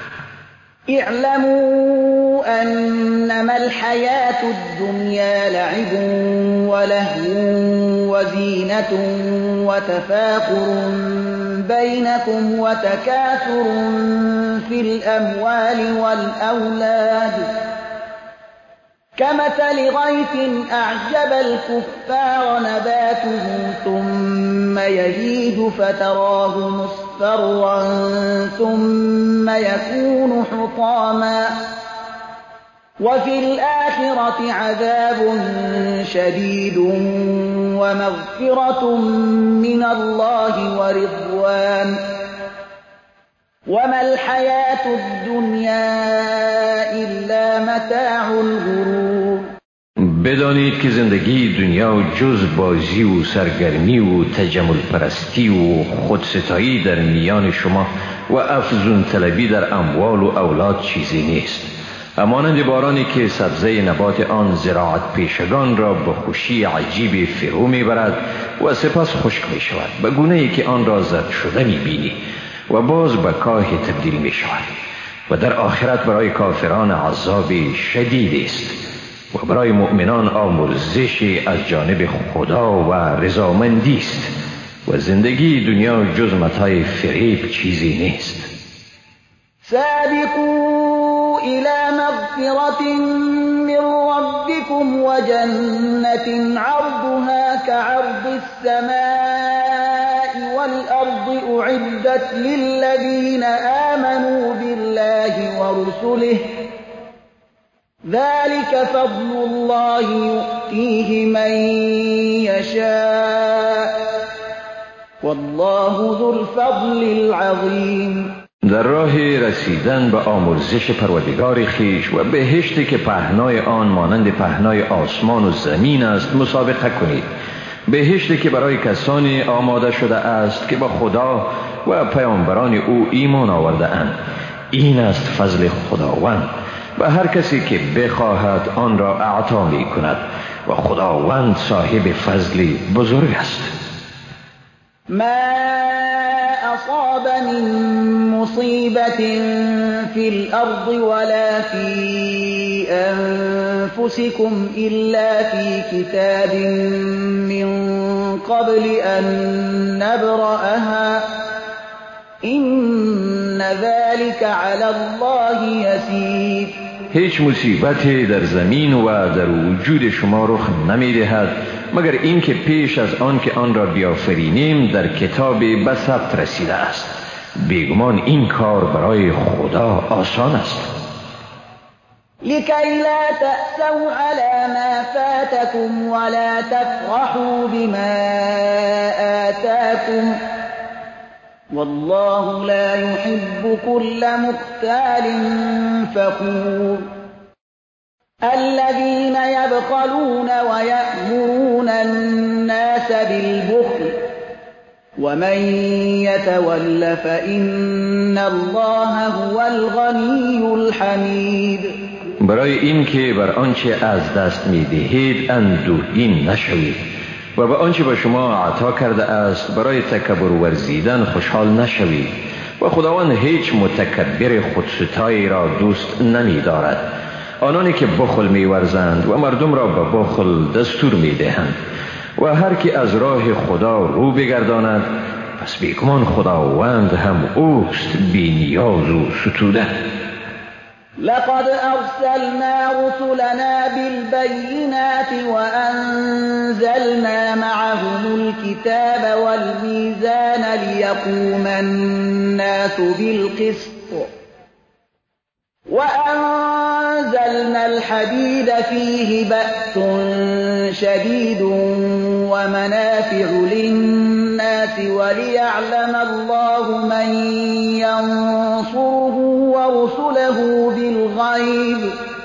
Speaker 1: اعلموا انما الحياة الدنيا لعب ولهو وزينة وتفاخر بينكم وتكاثر في الأموال والأولاد كمثل غيث أعجب الكفار نباته ثم يهيج فتراه مصفرا ثم يكون حطاما وفي الآخرة عذاب شديد ومغفرة من الله ورضوان وما الحياة الدنيا إلا متاع الغرور.
Speaker 2: بدانید که زندگی دنیا جز بازی و سرگرمی و تجمل پرستی و خودستایی در میان شما و افزون طلبی در اموال و اولاد چیزی نیست. همانند بارانی که سبزه نبات آن زراعت پیشگان را به خوشی عجیبی فرو میبرد و سپس خشک می شود به گونه‌ای که آن را زرد شده می بینی و باز به کاه تبدیل می شود. و در آخرت برای کافران عذاب شدید است و برای مؤمنان آمرزشی از جانب خدا و رضامندی است و زندگی دنیا جز متاع فریب چیزی نیست.
Speaker 1: سابقوا إلى مغفرة من ربكم وجنة عرضها كعرض السماء والأرض أعدت للذين آمنوا بالله ورسله ذلك فضل الله يؤتيه من يشاء والله ذو الفضل العظيم.
Speaker 2: در راه رسیدن به آمرزش پروردگار خیش و بهشتی که پهنای آن مانند پهنای آسمان و زمین است مسابقه کنید. بهشتی که برای کسانی آماده شده است که به خدا و پیامبران او ایمان آورده اند. این است فضل خداوند و هر کسی که بخواهد آن را اعطا می کند و خداوند صاحب فضلی بزرگ است.
Speaker 1: ما أصاب من مصيبة في الأرض ولا في أنفسكم إلا في كتاب من قبل أن نبرأها إن ذلك على الله يسير.
Speaker 2: هیچ مصیبتی در زمین و در وجود شما رخ نمی دهد مگر این که پیش از آن که آن را بیافرینیم در کتابی به ثبت رسیده است. بیگمان این کار برای خدا آسان است.
Speaker 1: لكي لا تأسوا على ما فاتكم ولا تفرحوا بما آتاكم والله لا يحب كل مختال فخور. الذين يبخلون ويأمرون الناس بالبخل ومن يتول فإن الله هو الغني الحمید.
Speaker 2: برای این که بر آنچه از دست می دهید اندوهگین نشوید و به آنچه به شما عطا کرده است برای تکبر ورزیدن خوشحال نشوید و خداوند هیچ متکبر خودستایی را دوست نمی دارد. آنانی که بخل می ورزند و مردم را به بخل دستور می دهند و هر کی از راه خدا رو بگرداند پس بیگمان خداوند هم اوست بی نیاز و ستوده.
Speaker 1: لقد أرسلنا رسلنا بالبينات وأنزلنا معهم الكتاب والميزان ليقوم الناس بالقسط وأنزلنا الحديد فيه بأس شديد ومنافع للناس وليعلم الله من ينصره ورسله بالغيب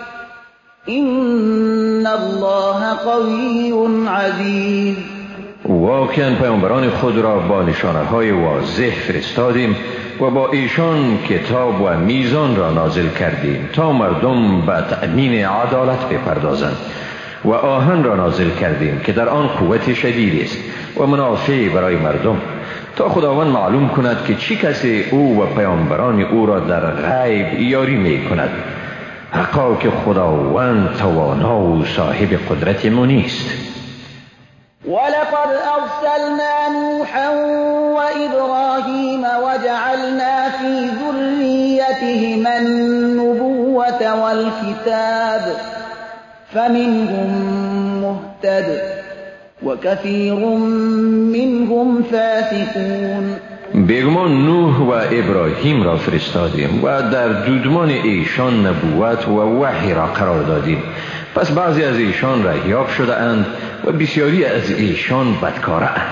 Speaker 1: إن الله قوي عزيز.
Speaker 2: واقعا پیامبران خود را با نشانه‌های واضح فرستادیم و با ایشان کتاب و میزان را نازل کردیم تا مردم به تأمین عدالت بپردازند و آهن را نازل کردیم که در آن قوت شدید است و منافع برای مردم تا خداوند معلوم کند که چی کسی او و پیامبران او را در غیب یاری می کند. حقا که خداوند توانا و صاحب قدرت منیست.
Speaker 1: ولقد أرسلنا نوحا وإبراهيم وجعلنا في ذريتهما النبوة والكتاب فمنهم مهتد وكثير منهم فاسقون.
Speaker 2: بیگمان نوح و ابراهیم را فرستادیم و در دودمان ایشان نبوت و وحی را قرار دادیم، پس بعضی از ایشان رهیاب شده اند و بسیاری از ایشان بدکاره اند.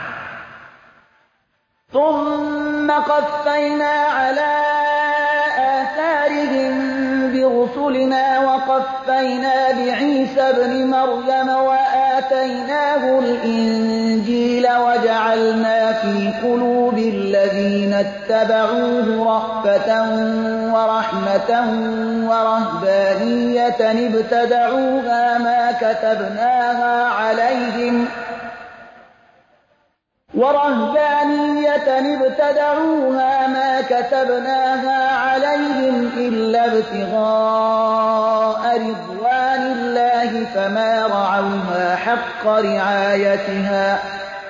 Speaker 1: ثم قفینا على آثارهم برسلنا وقفینا بعیسی ابن مریم وآتیناه الإنجیل وجعلنا في قلوب الذين اتبعوه رأفة ورحمة ورهبانية ابتدعوها ما كتبناها عليهم إلا ابتغاء رضوان الله فما رعوها حق رعايتها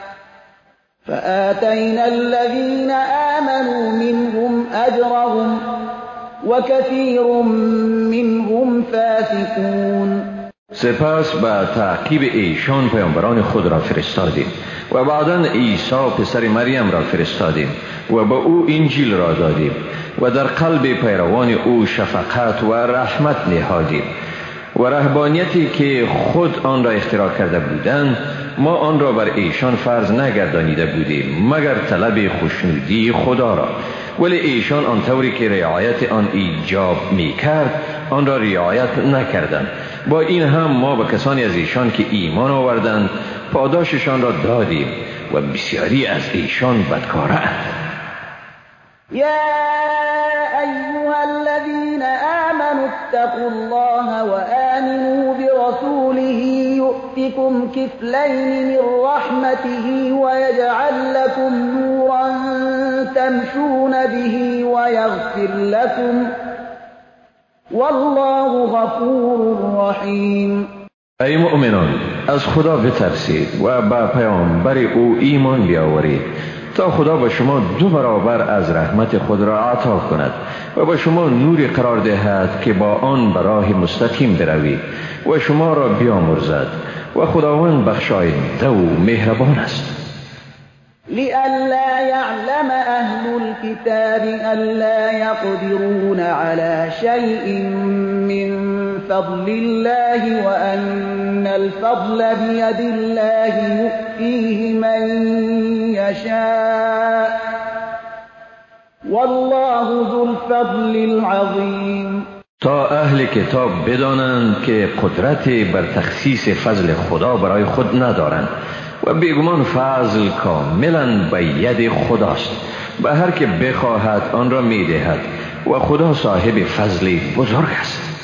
Speaker 1: فآتينا الذين آمنوا منهم أجرهم وكثير منهم فاسقون.
Speaker 2: سپس به تعقیب ایشان پیامبران خود را فرستادیم و بعداً عیسی پسر مریم را فرستادیم و به او انجیل را دادیم و در قلب پیروان او شفقت و رحمت نهادیم و رهبانیتی که خود آن را اختراع کرده بودند ما آن را بر ایشان فرض نگردانیده بودیم مگر طلب خوشنودی خدا را، ولی ایشان آن طوری که رعایت آن ایجاب می کرد آن را رعایت نکردند. با این هم ما به کسانی از ایشان که ایمان آوردند پاداششان را دادیم و بسیاری از ایشان بدکاره اند.
Speaker 1: یا ایها الذین آمنوا اتقوا الله و آمنوا برسوله یؤتکم کفلین من رحمته و یجعل لكم نورا تمشون به و یغفر لكم والله غفور رحیم.
Speaker 2: ای مؤمنان، از خدا بترسید و به پیامبر او ایمان بیاورید تا خدا به شما 2 برابر از رحمت خود را عطا کند و به شما نوری قرار دهد که با آن به راه مستقیم بروید و شما را بیامرزد و خداوند بخشاینده و مهربان است.
Speaker 1: لئلا يعلم أهل الكتاب ألا يقدرون على شيء من فضل الله وأن الفضل بيد الله يؤتيه من يشاء والله ذو الفضل العظيم.
Speaker 2: تا اهل کتاب بدانند که قدرت بر تخصیص فضل خدا برای خود ندارند و بیگمان فضل کاملا به ید خداست، به هر که بخواهد آن را میدهد و خدا صاحب فضل بزرگ است.